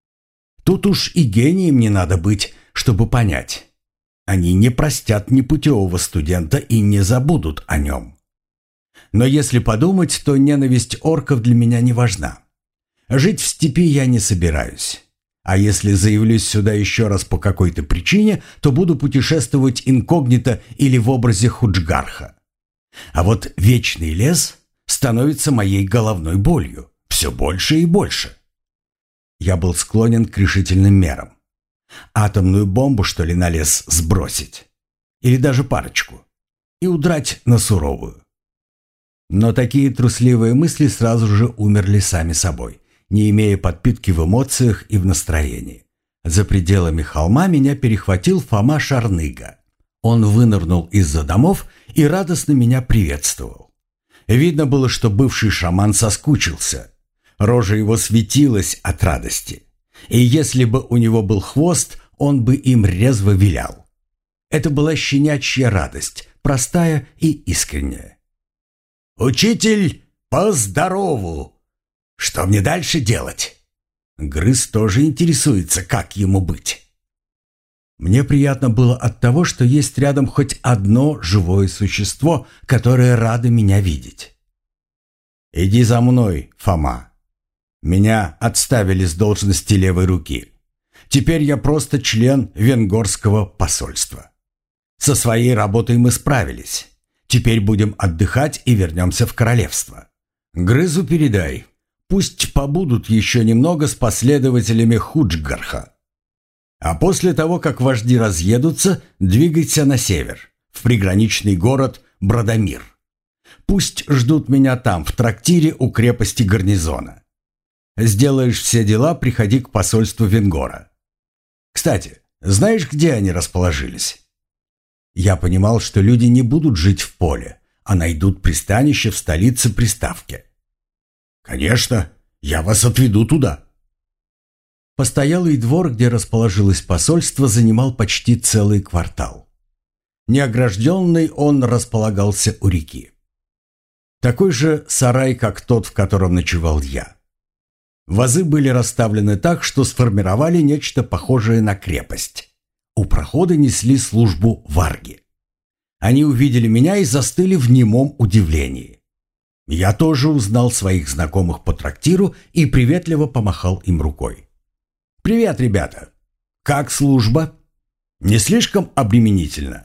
Тут уж и гением не надо быть, чтобы понять. Они не простят непутевого студента и не забудут о нем. Но если подумать, то ненависть орков для меня не важна. Жить в степи я не собираюсь. А если заявлюсь сюда еще раз по какой-то причине, то буду путешествовать инкогнито или в образе Худжгарха. А вот вечный лес становится моей головной болью, все больше и больше. Я был склонен к решительным мерам. Атомную бомбу, что ли, на лес сбросить? Или даже парочку? И удрать на суровую? Но такие трусливые мысли сразу же умерли сами собой, не имея подпитки в эмоциях и в настроении. За пределами холма меня перехватил Фома Шарныга. Он вынырнул из-за домов и радостно меня приветствовал. Видно было, что бывший шаман соскучился. Рожа его светилась от радости. И если бы у него был хвост, он бы им резво вилял. Это была щенячья радость, простая и искренняя. «Учитель, поздорову! Что мне дальше делать?» Грыз тоже интересуется, как ему быть. Мне приятно было от того, что есть рядом хоть одно живое существо, которое радо меня видеть. «Иди за мной, Фома. Меня отставили с должности левой руки. Теперь я просто член венгорского посольства. Со своей работой мы справились. Теперь будем отдыхать и вернемся в королевство. Грызу передай, пусть побудут еще немного с последователями Худжгарха. А после того, как вожди разъедутся, двигайся на север, в приграничный город Бродомир. Пусть ждут меня там, в трактире у крепости гарнизона. Сделаешь все дела, приходи к посольству Венгора. Кстати, знаешь, где они расположились?» Я понимал, что люди не будут жить в поле, а найдут пристанище в столице приставки. «Конечно, я вас отведу туда». Постоялый двор, где расположилось посольство, занимал почти целый квартал. Неогражденный он располагался у реки. Такой же сарай, как тот, в котором ночевал я. Вазы были расставлены так, что сформировали нечто похожее на крепость. У прохода несли службу варги. Они увидели меня и застыли в немом удивлении. Я тоже узнал своих знакомых по трактиру и приветливо помахал им рукой. «Привет, ребята! Как служба? Не слишком обременительно?»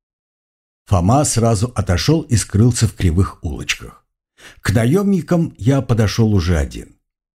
Фома сразу отошел и скрылся в кривых улочках. К наемникам я подошел уже один.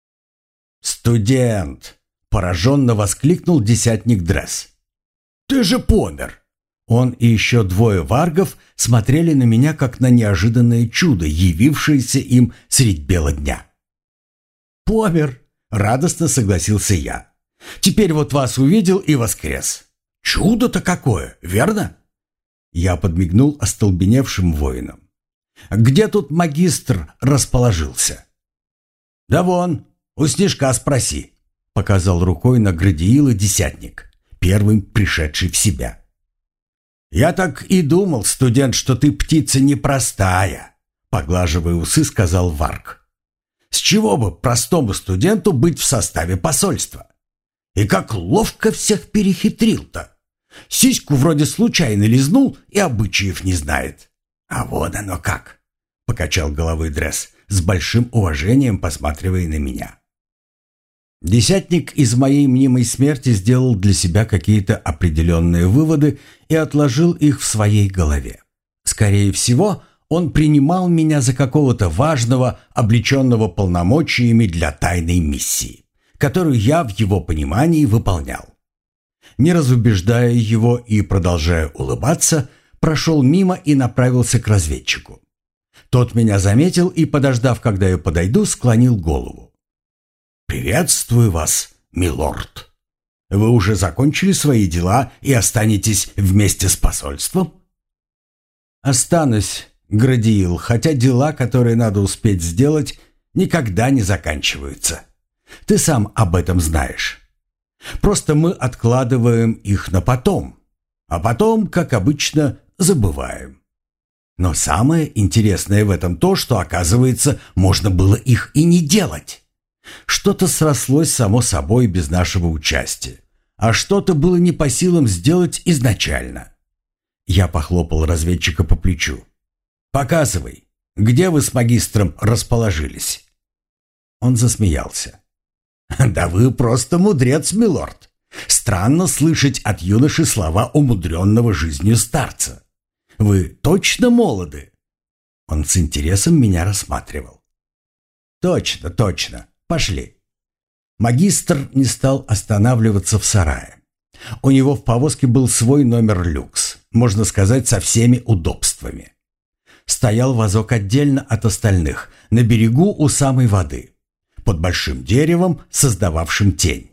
«Студент!» – пораженно воскликнул десятник Дресс. «Ты же помер!» Он и еще двое варгов смотрели на меня, как на неожиданное чудо, явившееся им средь бела дня. «Помер!» – радостно согласился я. «Теперь вот вас увидел и воскрес. Чудо-то какое, верно?» Я подмигнул остолбеневшим воинам. «Где тут магистр расположился?» «Да вон, у Снежка спроси», — показал рукой на Градиила десятник, первым пришедший в себя. «Я так и думал, студент, что ты птица непростая», — поглаживая усы, сказал Варг. «С чего бы простому студенту быть в составе посольства? И как ловко всех перехитрил-то! Сиську вроде случайно лизнул и обычаев не знает. А вот оно как!» — покачал головой Дресс, с большим уважением посматривая на меня. Десятник из моей мнимой смерти сделал для себя какие-то определенные выводы и отложил их в своей голове. Скорее всего, он принимал меня за какого-то важного, облеченного полномочиями для тайной миссии, которую я в его понимании выполнял. Не разубеждая его и продолжая улыбаться, прошел мимо и направился к разведчику. Тот меня заметил и, подождав, когда я подойду, склонил голову. «Приветствую вас, милорд. Вы уже закончили свои дела и останетесь вместе с посольством?» «Останусь, Градиил, хотя дела, которые надо успеть сделать, никогда не заканчиваются. Ты сам об этом знаешь. Просто мы откладываем их на потом, а потом, как обычно, забываем. Но самое интересное в этом то, что, оказывается, можно было их и не делать. Что-то срослось само собой без нашего участия, а что-то было не по силам сделать изначально». Я похлопал разведчика по плечу. «Показывай, где вы с магистром расположились?» Он засмеялся. «Да вы просто мудрец, милорд. Странно слышать от юноши слова умудренного жизнью старца. Вы точно молоды?» Он с интересом меня рассматривал. «Точно, точно. Пошли». Магистр не стал останавливаться в сарае. У него в повозке был свой номер люкс, можно сказать, со всеми удобствами. Стоял вазок отдельно от остальных, на берегу у самой воды, под большим деревом, создававшим тень.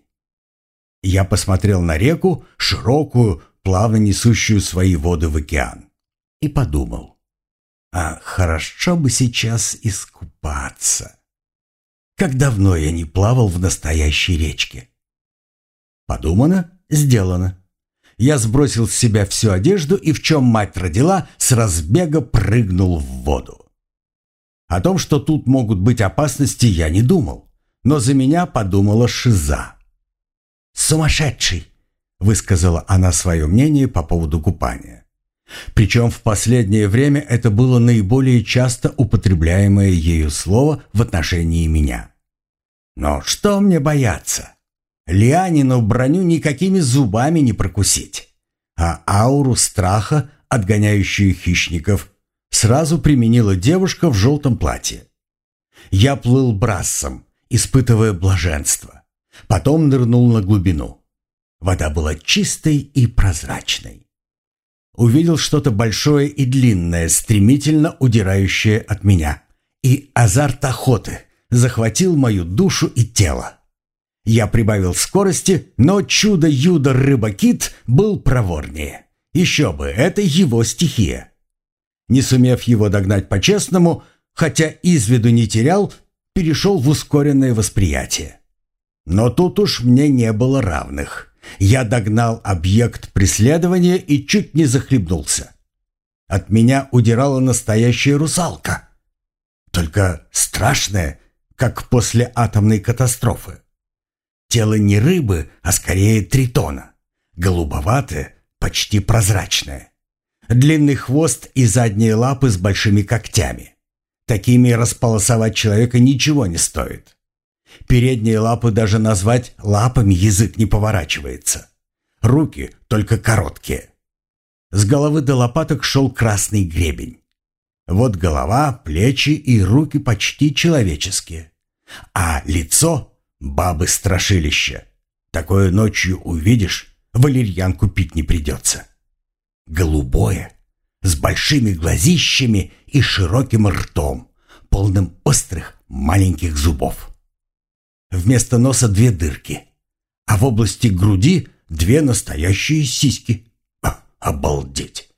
Я посмотрел на реку, широкую, плавно несущую свои воды в океан, и подумал: а хорошо бы сейчас искупаться. Как давно я не плавал в настоящей речке. Подумано, сделано. Я сбросил с себя всю одежду и, в чем мать родила, с разбега прыгнул в воду. О том, что тут могут быть опасности, я не думал, но за меня подумала Шиза. «Сумасшедший!» — высказала она свое мнение по поводу купания. Причем в последнее время это было наиболее часто употребляемое ею слово в отношении меня. Но что мне бояться? Лианину броню никакими зубами не прокусить, а ауру страха, отгоняющую хищников, сразу применила девушка в желтом платье. Я плыл брассом, испытывая блаженство, потом нырнул на глубину. Вода была чистой и прозрачной. Увидел что-то большое и длинное, стремительно удирающее от меня, и азарт охоты захватил мою душу и тело. Я прибавил скорости, но чудо-юдо-рыба-кит был проворнее. Еще бы, это его стихия. Не сумев его догнать по-честному, хотя из виду не терял, перешел в ускоренное восприятие. Но тут уж мне не было равных. Я догнал объект преследования и чуть не захлебнулся. От меня удирала настоящая русалка. Только страшная, как после атомной катастрофы. Тело не рыбы, а скорее тритона. Голубоватое, почти прозрачное. Длинный хвост и задние лапы с большими когтями. Такими располосовать человека ничего не стоит. Передние лапы даже назвать лапами язык не поворачивается. Руки только короткие. С головы до лопаток шел красный гребень. Вот голова, плечи и руки почти человеческие. А лицо — бабы-страшилище. Такое ночью увидишь, валерьянку пить не придется. Голубое, с большими глазищами и широким ртом, полным острых маленьких зубов. Вместо носа две дырки, а в области груди две настоящие сиськи. А, обалдеть!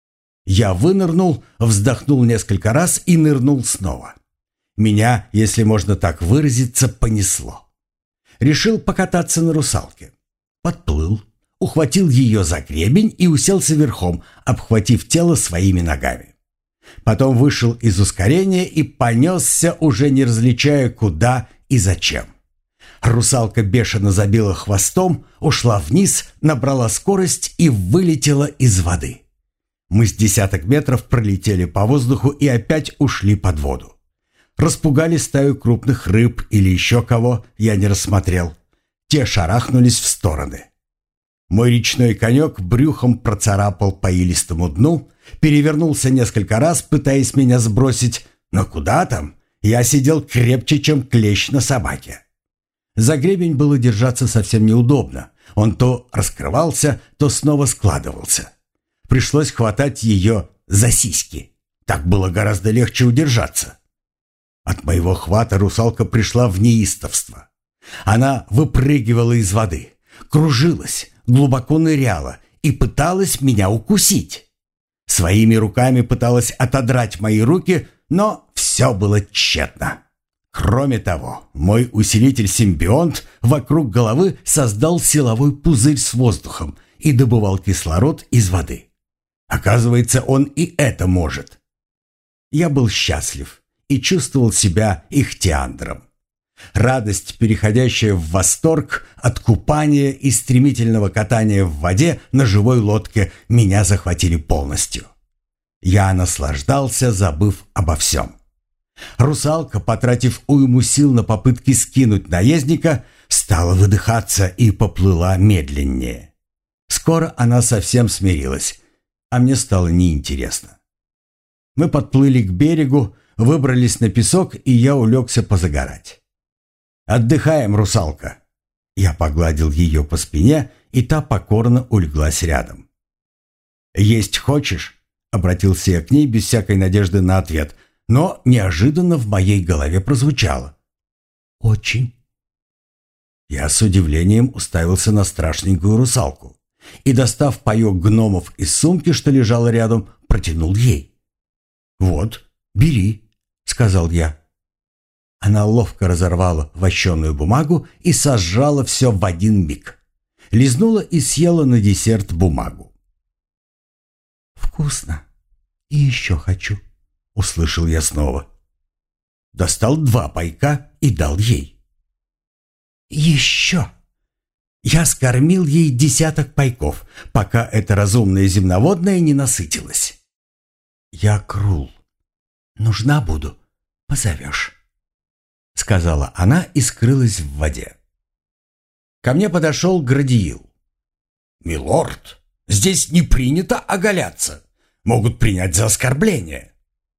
Я вынырнул, вздохнул несколько раз и нырнул снова. Меня, если можно так выразиться, понесло. Решил покататься на русалке. Подплыл, ухватил ее за гребень и уселся верхом, обхватив тело своими ногами. Потом вышел из ускорения и понесся, уже не различая куда и зачем. Русалка бешено забила хвостом, ушла вниз, набрала скорость и вылетела из воды. Мы с десяток метров пролетели по воздуху и опять ушли под воду. Распугали стаю крупных рыб или еще кого, я не рассмотрел. Те шарахнулись в стороны. Мой речной конек брюхом процарапал по илистому дну, перевернулся несколько раз, пытаясь меня сбросить, но куда там? Я сидел крепче, чем клещ на собаке. За гребень было держаться совсем неудобно. Он то раскрывался, то снова складывался. Пришлось хватать ее за сиськи. Так было гораздо легче удержаться. От моего хвата русалка пришла в неистовство. Она выпрыгивала из воды, кружилась, глубоко ныряла и пыталась меня укусить. Своими руками пыталась отодрать мои руки, но все было тщетно. Кроме того, мой усилитель-симбионт вокруг головы создал силовой пузырь с воздухом и добывал кислород из воды. Оказывается, он и это может. Я был счастлив и чувствовал себя ихтиандром. Радость, переходящая в восторг от купания и стремительного катания в воде на живой лодке, меня захватили полностью. Я наслаждался, забыв обо всем. Русалка, потратив уйму сил на попытки скинуть наездника, стала выдыхаться и поплыла медленнее. Скоро она совсем смирилась, а мне стало неинтересно. Мы подплыли к берегу, выбрались на песок, и я улегся позагорать. «Отдыхаем, русалка!» Я погладил ее по спине, и та покорно улеглась рядом. «Есть хочешь?» — обратился я к ней без всякой надежды на ответ, но неожиданно в моей голове прозвучало. «Очень». Я с удивлением уставился на страшненькую русалку и, достав паёк гномов из сумки, что лежала рядом, протянул ей. «Вот, бери», — сказал я. Она ловко разорвала вощеную бумагу и сожрала все в один миг. Лизнула и съела на десерт бумагу. «Вкусно. И еще хочу», — услышал я снова. Достал два пайка и дал ей. «Еще!» Я скормил ей десяток пайков, пока эта разумная земноводная не насытилась. «Я Крул. Нужна буду, позовешь», — сказала она и скрылась в воде. Ко мне подошел Градиил. «Милорд, здесь не принято оголяться. Могут принять за оскорбление».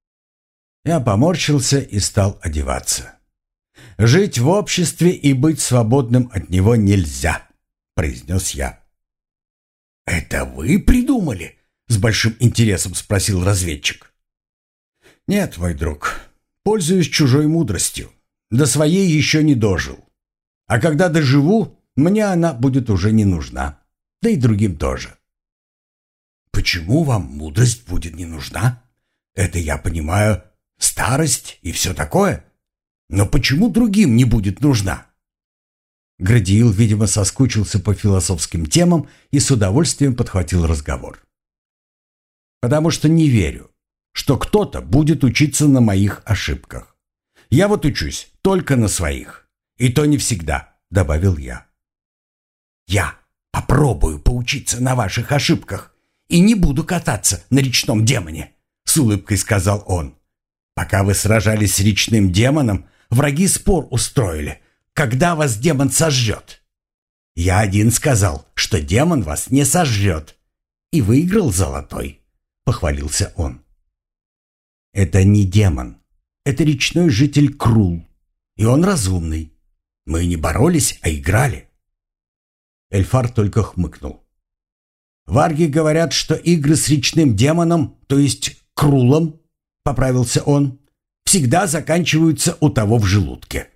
Я поморщился и стал одеваться. «Жить в обществе и быть свободным от него нельзя», — произнес я. «Это вы придумали?» — с большим интересом спросил разведчик. «Нет, мой друг, пользуюсь чужой мудростью. До своей еще не дожил. А когда доживу, мне она будет уже не нужна. Да и другим тоже». «Почему вам мудрость будет не нужна? Это, я понимаю, старость и все такое. Но почему другим не будет нужна?» Градиил, видимо, соскучился по философским темам и с удовольствием подхватил разговор. «Потому что не верю, что кто-то будет учиться на моих ошибках. Я вот учусь только на своих, и то не всегда», — добавил я. «Я попробую поучиться на ваших ошибках и не буду кататься на речном демоне», — с улыбкой сказал он. «Пока вы сражались с речным демоном, враги спор устроили, когда вас демон сожжет. Я один сказал, что демон вас не сожжет, и выиграл золотой», — похвалился он. «Это не демон, это речной житель Крул, и он разумный. Мы не боролись, а играли». Эльфар только хмыкнул. «Варги говорят, что игры с речным демоном, то есть Крулом, — поправился он, — всегда заканчиваются у того в желудке».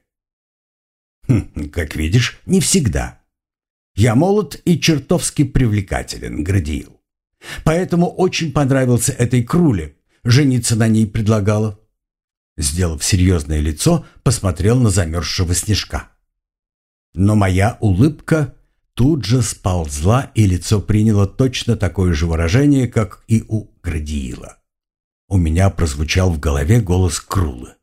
«Хм, как видишь, не всегда. Я молод и чертовски привлекателен, Градиил. Поэтому очень понравился этой Круле, жениться на ней предлагала». Сделав серьезное лицо, посмотрел на замерзшего снежка. Но моя улыбка тут же сползла, и лицо приняло точно такое же выражение, как и у Градиила. У меня прозвучал в голове голос Крулы.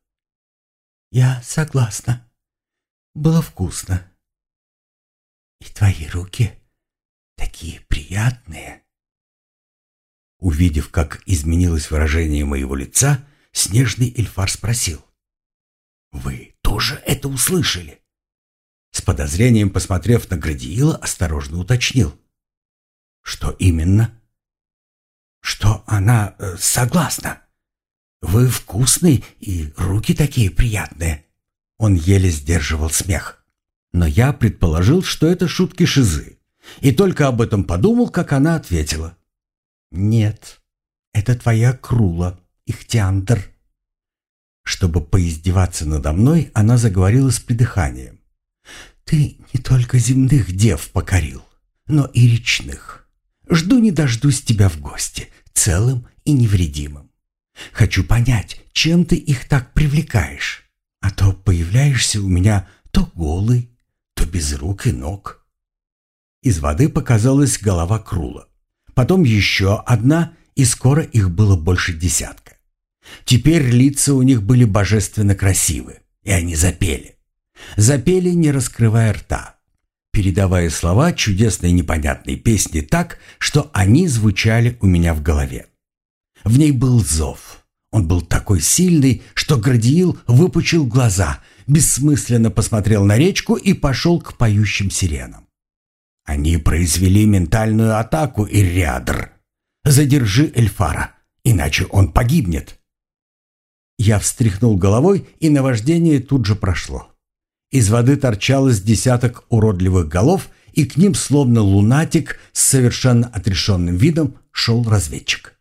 «Я согласна. Было вкусно. И твои руки такие приятные». Увидев, как изменилось выражение моего лица, снежный эльфар спросил: «Вы тоже это услышали?» С подозрением, посмотрев на Градиила, осторожно уточнил: «Что именно?» «Что она э, согласна. Вы вкусный и руки такие приятные». Он еле сдерживал смех. Но я предположил, что это шутки Шизы, и только об этом подумал, как она ответила: «Нет, это твоя Крула, Ихтиандр». Чтобы поиздеваться надо мной, она заговорила с придыханием: «Ты не только земных дев покорил, но и речных. Жду не дождусь тебя в гости, целым и невредимым. Хочу понять, чем ты их так привлекаешь, а то появляешься у меня то голый, то без рук и ног». Из воды показалась голова Крула, потом еще одна, и скоро их было больше десятка. Теперь лица у них были божественно красивы, и они запели. Запели, не раскрывая рта, передавая слова чудесной непонятной песни так, что они звучали у меня в голове. В ней был зов. Он был такой сильный, что Градиил выпучил глаза, бессмысленно посмотрел на речку и пошел к поющим сиренам. «Они произвели ментальную атаку, Ирриадр. Задержи Эльфара, иначе он погибнет». Я встряхнул головой, и наваждение тут же прошло. Из воды торчало с десяток уродливых голов, и к ним, словно лунатик, с совершенно отрешенным видом шел разведчик.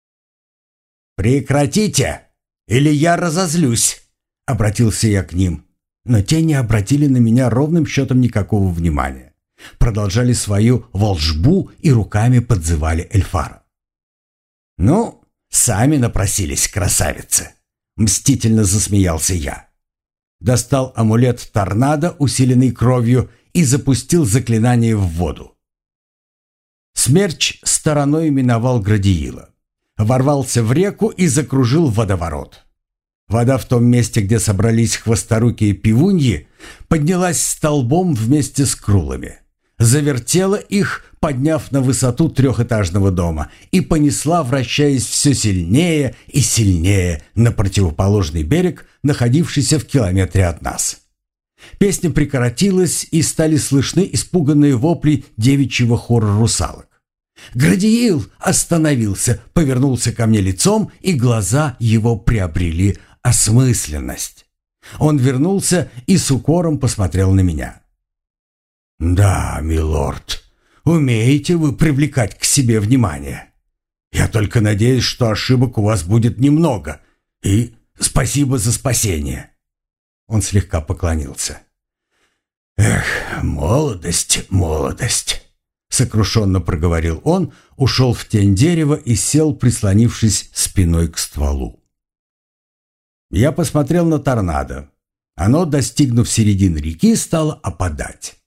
«Прекратите, или я разозлюсь!» — обратился я к ним. Но те не обратили на меня ровным счетом никакого внимания. Продолжали свою волшбу и руками подзывали Эльфара. «Ну, сами напросились, красавицы!» — мстительно засмеялся я. Достал амулет торнадо, усиленный кровью, и запустил заклинание в воду. Смерч стороной миновал Градиила, ворвался в реку и закружил водоворот. Вода в том месте, где собрались хвосторукие пивуньи, поднялась столбом вместе с крулами, завертела их, подняв на высоту трехэтажного дома, и понесла, вращаясь все сильнее и сильнее, на противоположный берег, находившийся в километре от нас. Песня прекратилась, и стали слышны испуганные вопли девичьего хора русалок. Градиил остановился, повернулся ко мне лицом, и глаза его приобрели осмысленность. Он вернулся и с укором посмотрел на меня. «Да, милорд, умеете вы привлекать к себе внимание. Я только надеюсь, что ошибок у вас будет немного, и спасибо за спасение». Он слегка поклонился. «Эх, молодость, молодость!» Сокрушенно проговорил он, ушел в тень дерева и сел, прислонившись спиной к стволу. Я посмотрел на торнадо. Оно, достигнув середины реки, стало опадать.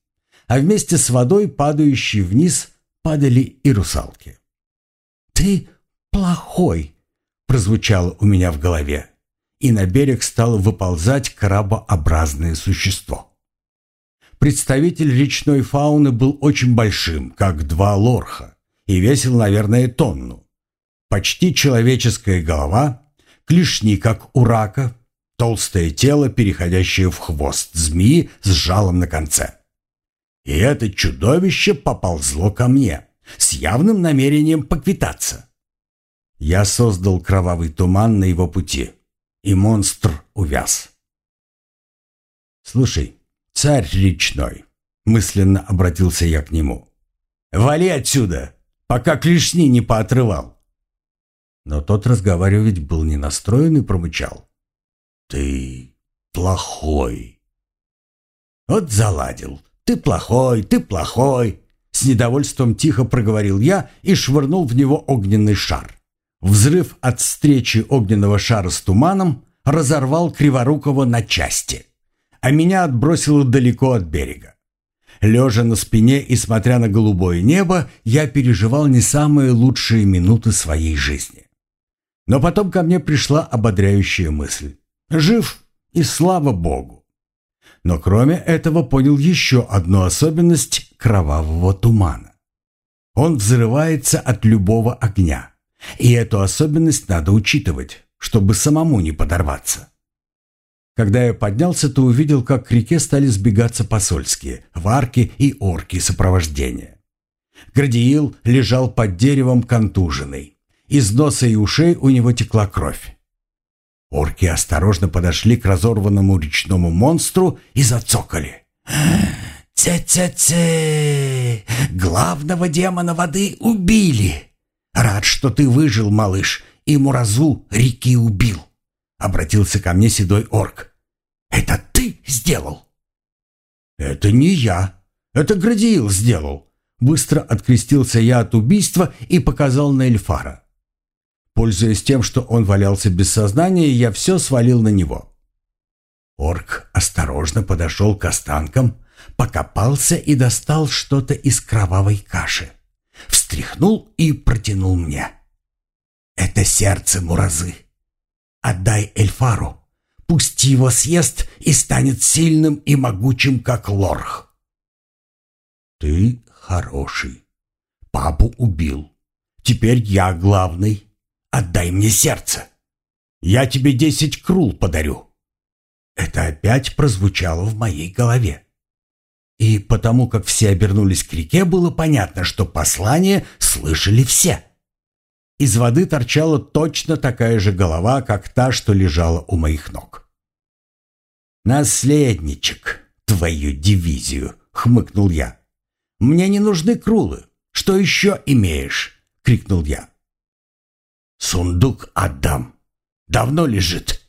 а вместе с водой, падающей вниз, падали и русалки. «Ты плохой!» — прозвучало у меня в голове, и на берег стало выползать крабообразное существо. Представитель речной фауны был очень большим, как два лорха, и весил, наверное, тонну. Почти человеческая голова, клешни, как у рака, толстое тело, переходящее в хвост змеи с жалом на конце. И это чудовище поползло ко мне с явным намерением поквитаться. Я создал кровавый туман на его пути, и монстр увяз. «Слушай, царь речной», — мысленно обратился я к нему, — «вали отсюда, пока клешни не поотрывал». Но тот разговаривать был не настроен и промычал: «Ты плохой». «Вот заладил. Ты плохой, ты плохой», — с недовольством тихо проговорил я и швырнул в него огненный шар. Взрыв от встречи огненного шара с туманом разорвал Криворукого на части, а меня отбросило далеко от берега. Лежа на спине и смотря на голубое небо, я переживал не самые лучшие минуты своей жизни. Но потом ко мне пришла ободряющая мысль: жив, и слава Богу. Но кроме этого понял еще одну особенность кровавого тумана. Он взрывается от любого огня, и эту особенность надо учитывать, чтобы самому не подорваться. Когда я поднялся, то увидел, как к реке стали сбегаться посольские, варки и орки сопровождения. Градиил лежал под деревом контуженный. Из носа и ушей у него текла кровь. Орки осторожно подошли к разорванному речному монстру и зацокали. «Це-це-це! Главного демона воды убили! Рад, что ты выжил, малыш, и Муразу реки убил!» Обратился ко мне седой орк. «Это ты сделал?» «Это не я. Это Градиил сделал». Быстро открестился я от убийства и показал на Эльфара. Пользуясь тем, что он валялся без сознания, я все свалил на него. Орк осторожно подошел к останкам, покопался и достал что-то из кровавой каши. Встряхнул и протянул мне. «Это сердце Муразы. Отдай Эльфару. Пусть его съест и станет сильным и могучим, как лорх». «Ты хороший. Папу убил. Теперь я главный. Отдай мне сердце. Я тебе десять крул подарю». Это опять прозвучало в моей голове. И потому как все обернулись к реке, было понятно, что послание слышали все. Из воды торчала точно такая же голова, как та, что лежала у моих ног. «Наследничек, твою дивизию!» — хмыкнул я. «Мне не нужны крулы. Что еще имеешь?» — крикнул я. «Сундук отдам. Давно лежит».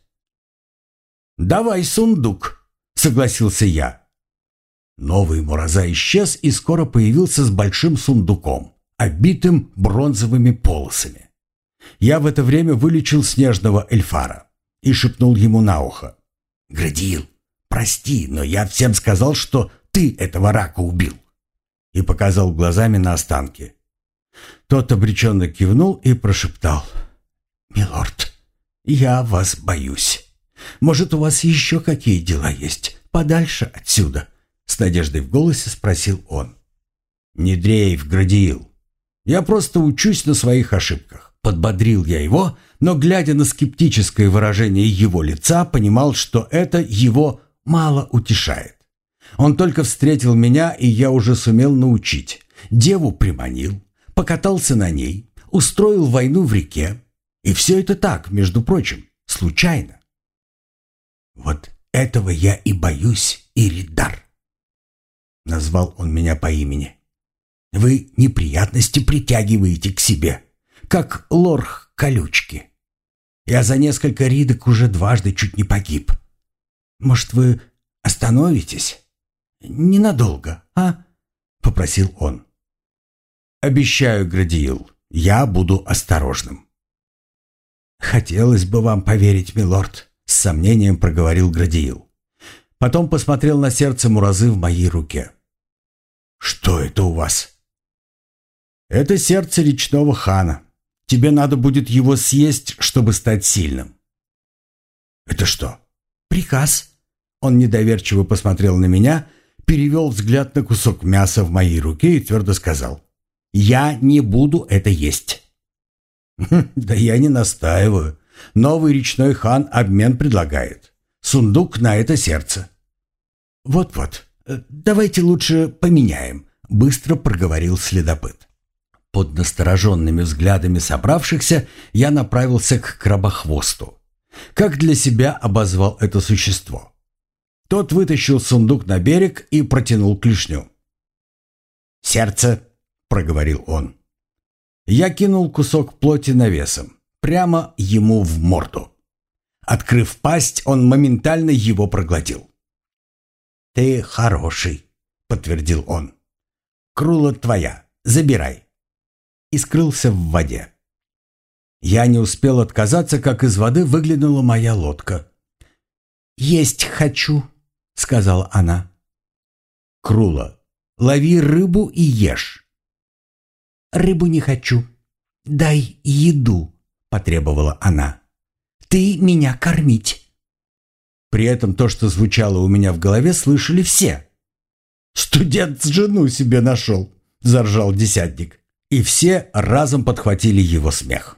«Давай сундук», — согласился я. Новый Мураза исчез и скоро появился с большим сундуком, обитым бронзовыми полосами. Я в это время вылечил снежного Эльфара и шепнул ему на ухо: «Градиил, прости, но я всем сказал, что ты этого рака убил», и показал глазами на останки. Тот обреченно кивнул и прошептал: «Милорд, я вас боюсь. Может, у вас еще какие дела есть? Подальше отсюда?» С надеждой в голосе спросил он. «Не дрейф, Градиил. Я просто учусь на своих ошибках». Подбодрил я его, но, глядя на скептическое выражение его лица, понимал, что это его мало утешает. Он только встретил меня, и я уже сумел научить. Деву приманил, покатался на ней, устроил войну в реке. И все это так, между прочим, случайно. «Вот этого я и боюсь, Иридар», — назвал он меня по имени. «Вы неприятности притягиваете к себе, как лорх колючки. Я за несколько ридок уже дважды чуть не погиб. Может, вы остановитесь? Ненадолго, а?» — попросил он. «Обещаю, Градиил, я буду осторожным». «Хотелось бы вам поверить, милорд», — с сомнением проговорил Градиил. Потом посмотрел на сердце Муразы в моей руке. «Что это у вас?» «Это сердце речного хана. Тебе надо будет его съесть, чтобы стать сильным». «Это что, приказ?» Он недоверчиво посмотрел на меня, перевел взгляд на кусок мяса в моей руке и твердо сказал: «Я не буду это есть». «Да я не настаиваю. Новый речной хан обмен предлагает. Сундук на это сердце». «Вот-вот, давайте лучше поменяем», — быстро проговорил следопыт. Под настороженными взглядами собравшихся я направился к крабохвосту. Как для себя обозвал это существо? Тот вытащил сундук на берег и протянул клешню. «Сердце», — проговорил он. Я кинул кусок плоти навесом, прямо ему в морду. Открыв пасть, он моментально его проглотил. «Ты хороший», — подтвердил он. «Крула твоя, забирай». И скрылся в воде. Я не успел отказаться, как из воды выглянула моя лодка. «Есть хочу», — сказала она. «Крула, лови рыбу и ешь». «Рыбу не хочу. Дай еду», — потребовала она. «Ты меня кормить». При этом то, что звучало у меня в голове, слышали все. «Студент жену себе нашел», — заржал десятник. И все разом подхватили его смех.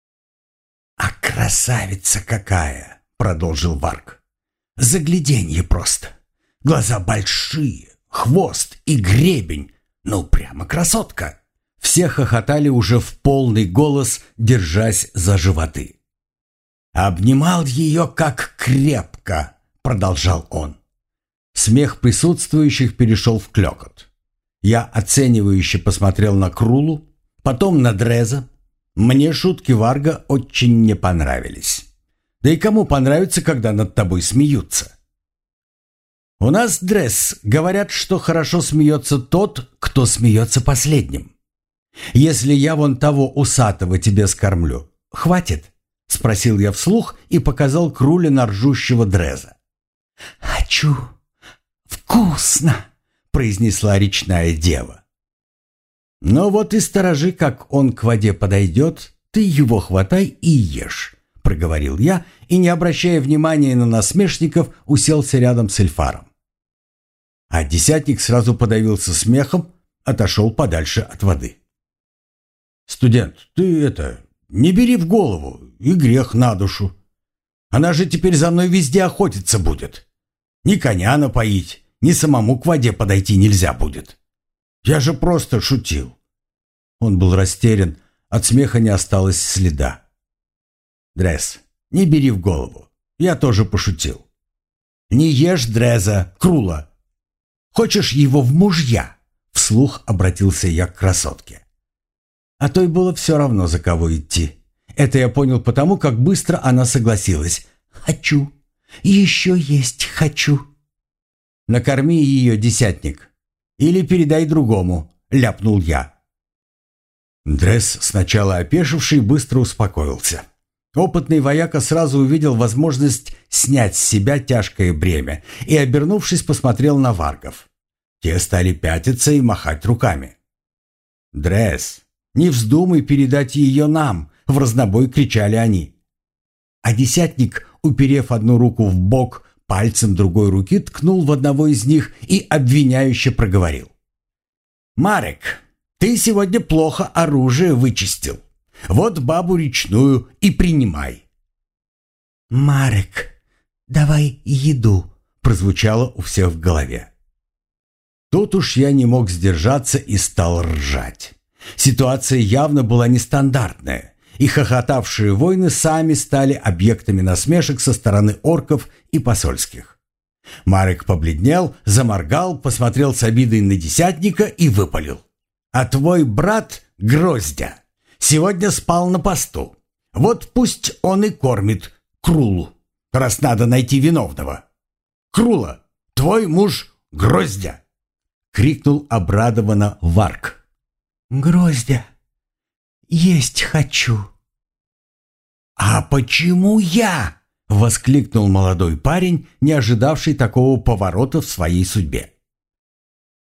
«А красавица какая!» — продолжил Варг. «Загляденье просто. Глаза большие, хвост и гребень. Ну, прямо красотка!» Все хохотали уже в полный голос, держась за животы. «Обнимал ее как крепко!» — продолжал он. Смех присутствующих перешел в клёкот. Я оценивающе посмотрел на Крулу, потом на Дреза. Мне шутки Варга очень не понравились. Да и кому понравится, когда над тобой смеются? У нас, Дрез, говорят, что хорошо смеется тот, кто смеется последним. Если я вон того усатого тебе скормлю, хватит? Спросил я вслух и показал Круле на ржущего Дреза. «Хочу! Вкусно!» — произнесла речная дева. «Ну вот и сторожи, как он к воде подойдет, ты его хватай и ешь», — проговорил я и, не обращая внимания на насмешников, уселся рядом с Эльфаром. А десятник сразу подавился смехом, отошел подальше от воды. «Студент, ты это, не бери в голову, и грех на душу. Она же теперь за мной везде охотиться будет. Ни коня напоить, ни самому к воде подойти нельзя будет. Я же просто шутил». Он был растерян, от смеха не осталось следа. «Дрез, не бери в голову, я тоже пошутил. Не ешь Дреза, Крула. Хочешь его в мужья?» Вслух обратился я к красотке. А той было все равно, за кого идти. Это я понял потому, как быстро она согласилась. «Хочу. Еще есть хочу». «Накорми ее, десятник. Или передай другому», — ляпнул я. Дрез, сначала опешивший, быстро успокоился. Опытный вояка сразу увидел возможность снять с себя тяжкое бремя и, обернувшись, посмотрел на варгов. Те стали пятиться и махать руками. «Дрез, не вздумай передать ее нам!» — вразнобой кричали они. А десятник, уперев одну руку в бок, пальцем другой руки ткнул в одного из них и обвиняюще проговорил. «Марек, ты сегодня плохо оружие вычистил. Вот бабу речную и принимай». «Марек, давай еду», — прозвучало у всех в голове. Тут уж я не мог сдержаться и стал ржать. Ситуация явно была нестандартная, и хохотавшие воины сами стали объектами насмешек со стороны орков и посольских. Марек побледнел, заморгал, посмотрел с обидой на десятника и выпалил. «А твой брат, Гроздя, сегодня спал на посту. Вот пусть он и кормит Крулу, раз надо найти виновного. Крула, твой муж Гроздя!» — крикнул обрадованно Варг. «Гроздя, есть хочу». «А почему я?» — воскликнул молодой парень, не ожидавший такого поворота в своей судьбе.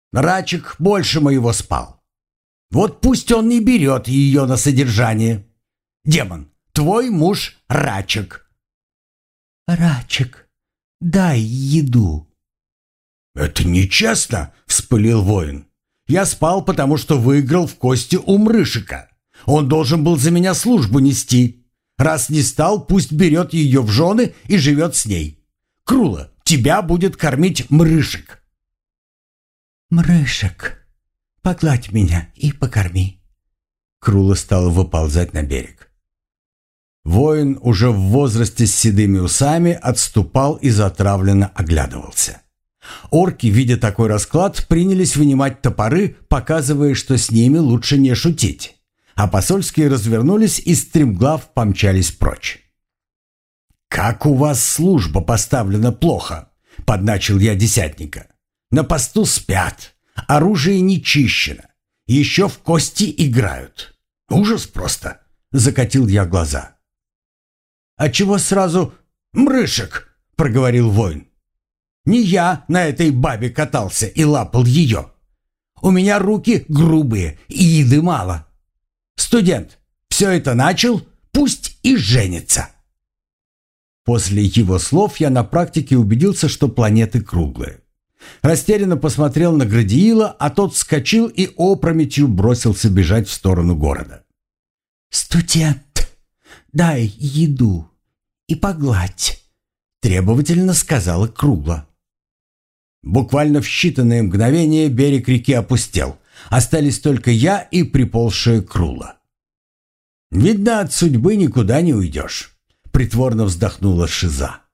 Рачек больше моего спал. Вот пусть он не берет ее на содержание. Демон, твой муж Рачек». «Рачек, дай еду». «Это нечестно», — вспылил воин. «Я спал, потому что выиграл в кости у Мрышика. Он должен был за меня службу нести. Раз не стал, пусть берет ее в жены и живет с ней. Крула, тебя будет кормить Мрышик». «Мрышек, погладь меня и покорми». Крула стала выползать на берег. Воин уже в возрасте с седыми усами отступал и затравленно оглядывался. Орки, видя такой расклад, принялись вынимать топоры, показывая, что с ними лучше не шутить. А посольские развернулись и стремглав помчались прочь. «Как у вас служба поставлена плохо», — подначил я десятника. «На посту спят, оружие не чищено, еще в кости играют. Ужас просто», — закатил я глаза. «А чего сразу Мрышек?» — проговорил воин. «Не я на этой бабе катался и лапал ее. У меня руки грубые и еды мало. Студент, все это начал, пусть и женится». После его слов я на практике убедился, что планеты круглые. Растерянно посмотрел на Градиила, а тот вскочил и опрометью бросился бежать в сторону города. «Студент, дай еду и погладь», — требовательно сказала Кругла. Буквально в считанные мгновения берег реки опустел. Остались только я и приползшая Крула. «Видно, от судьбы никуда не уйдешь», — притворно вздохнула Шиза.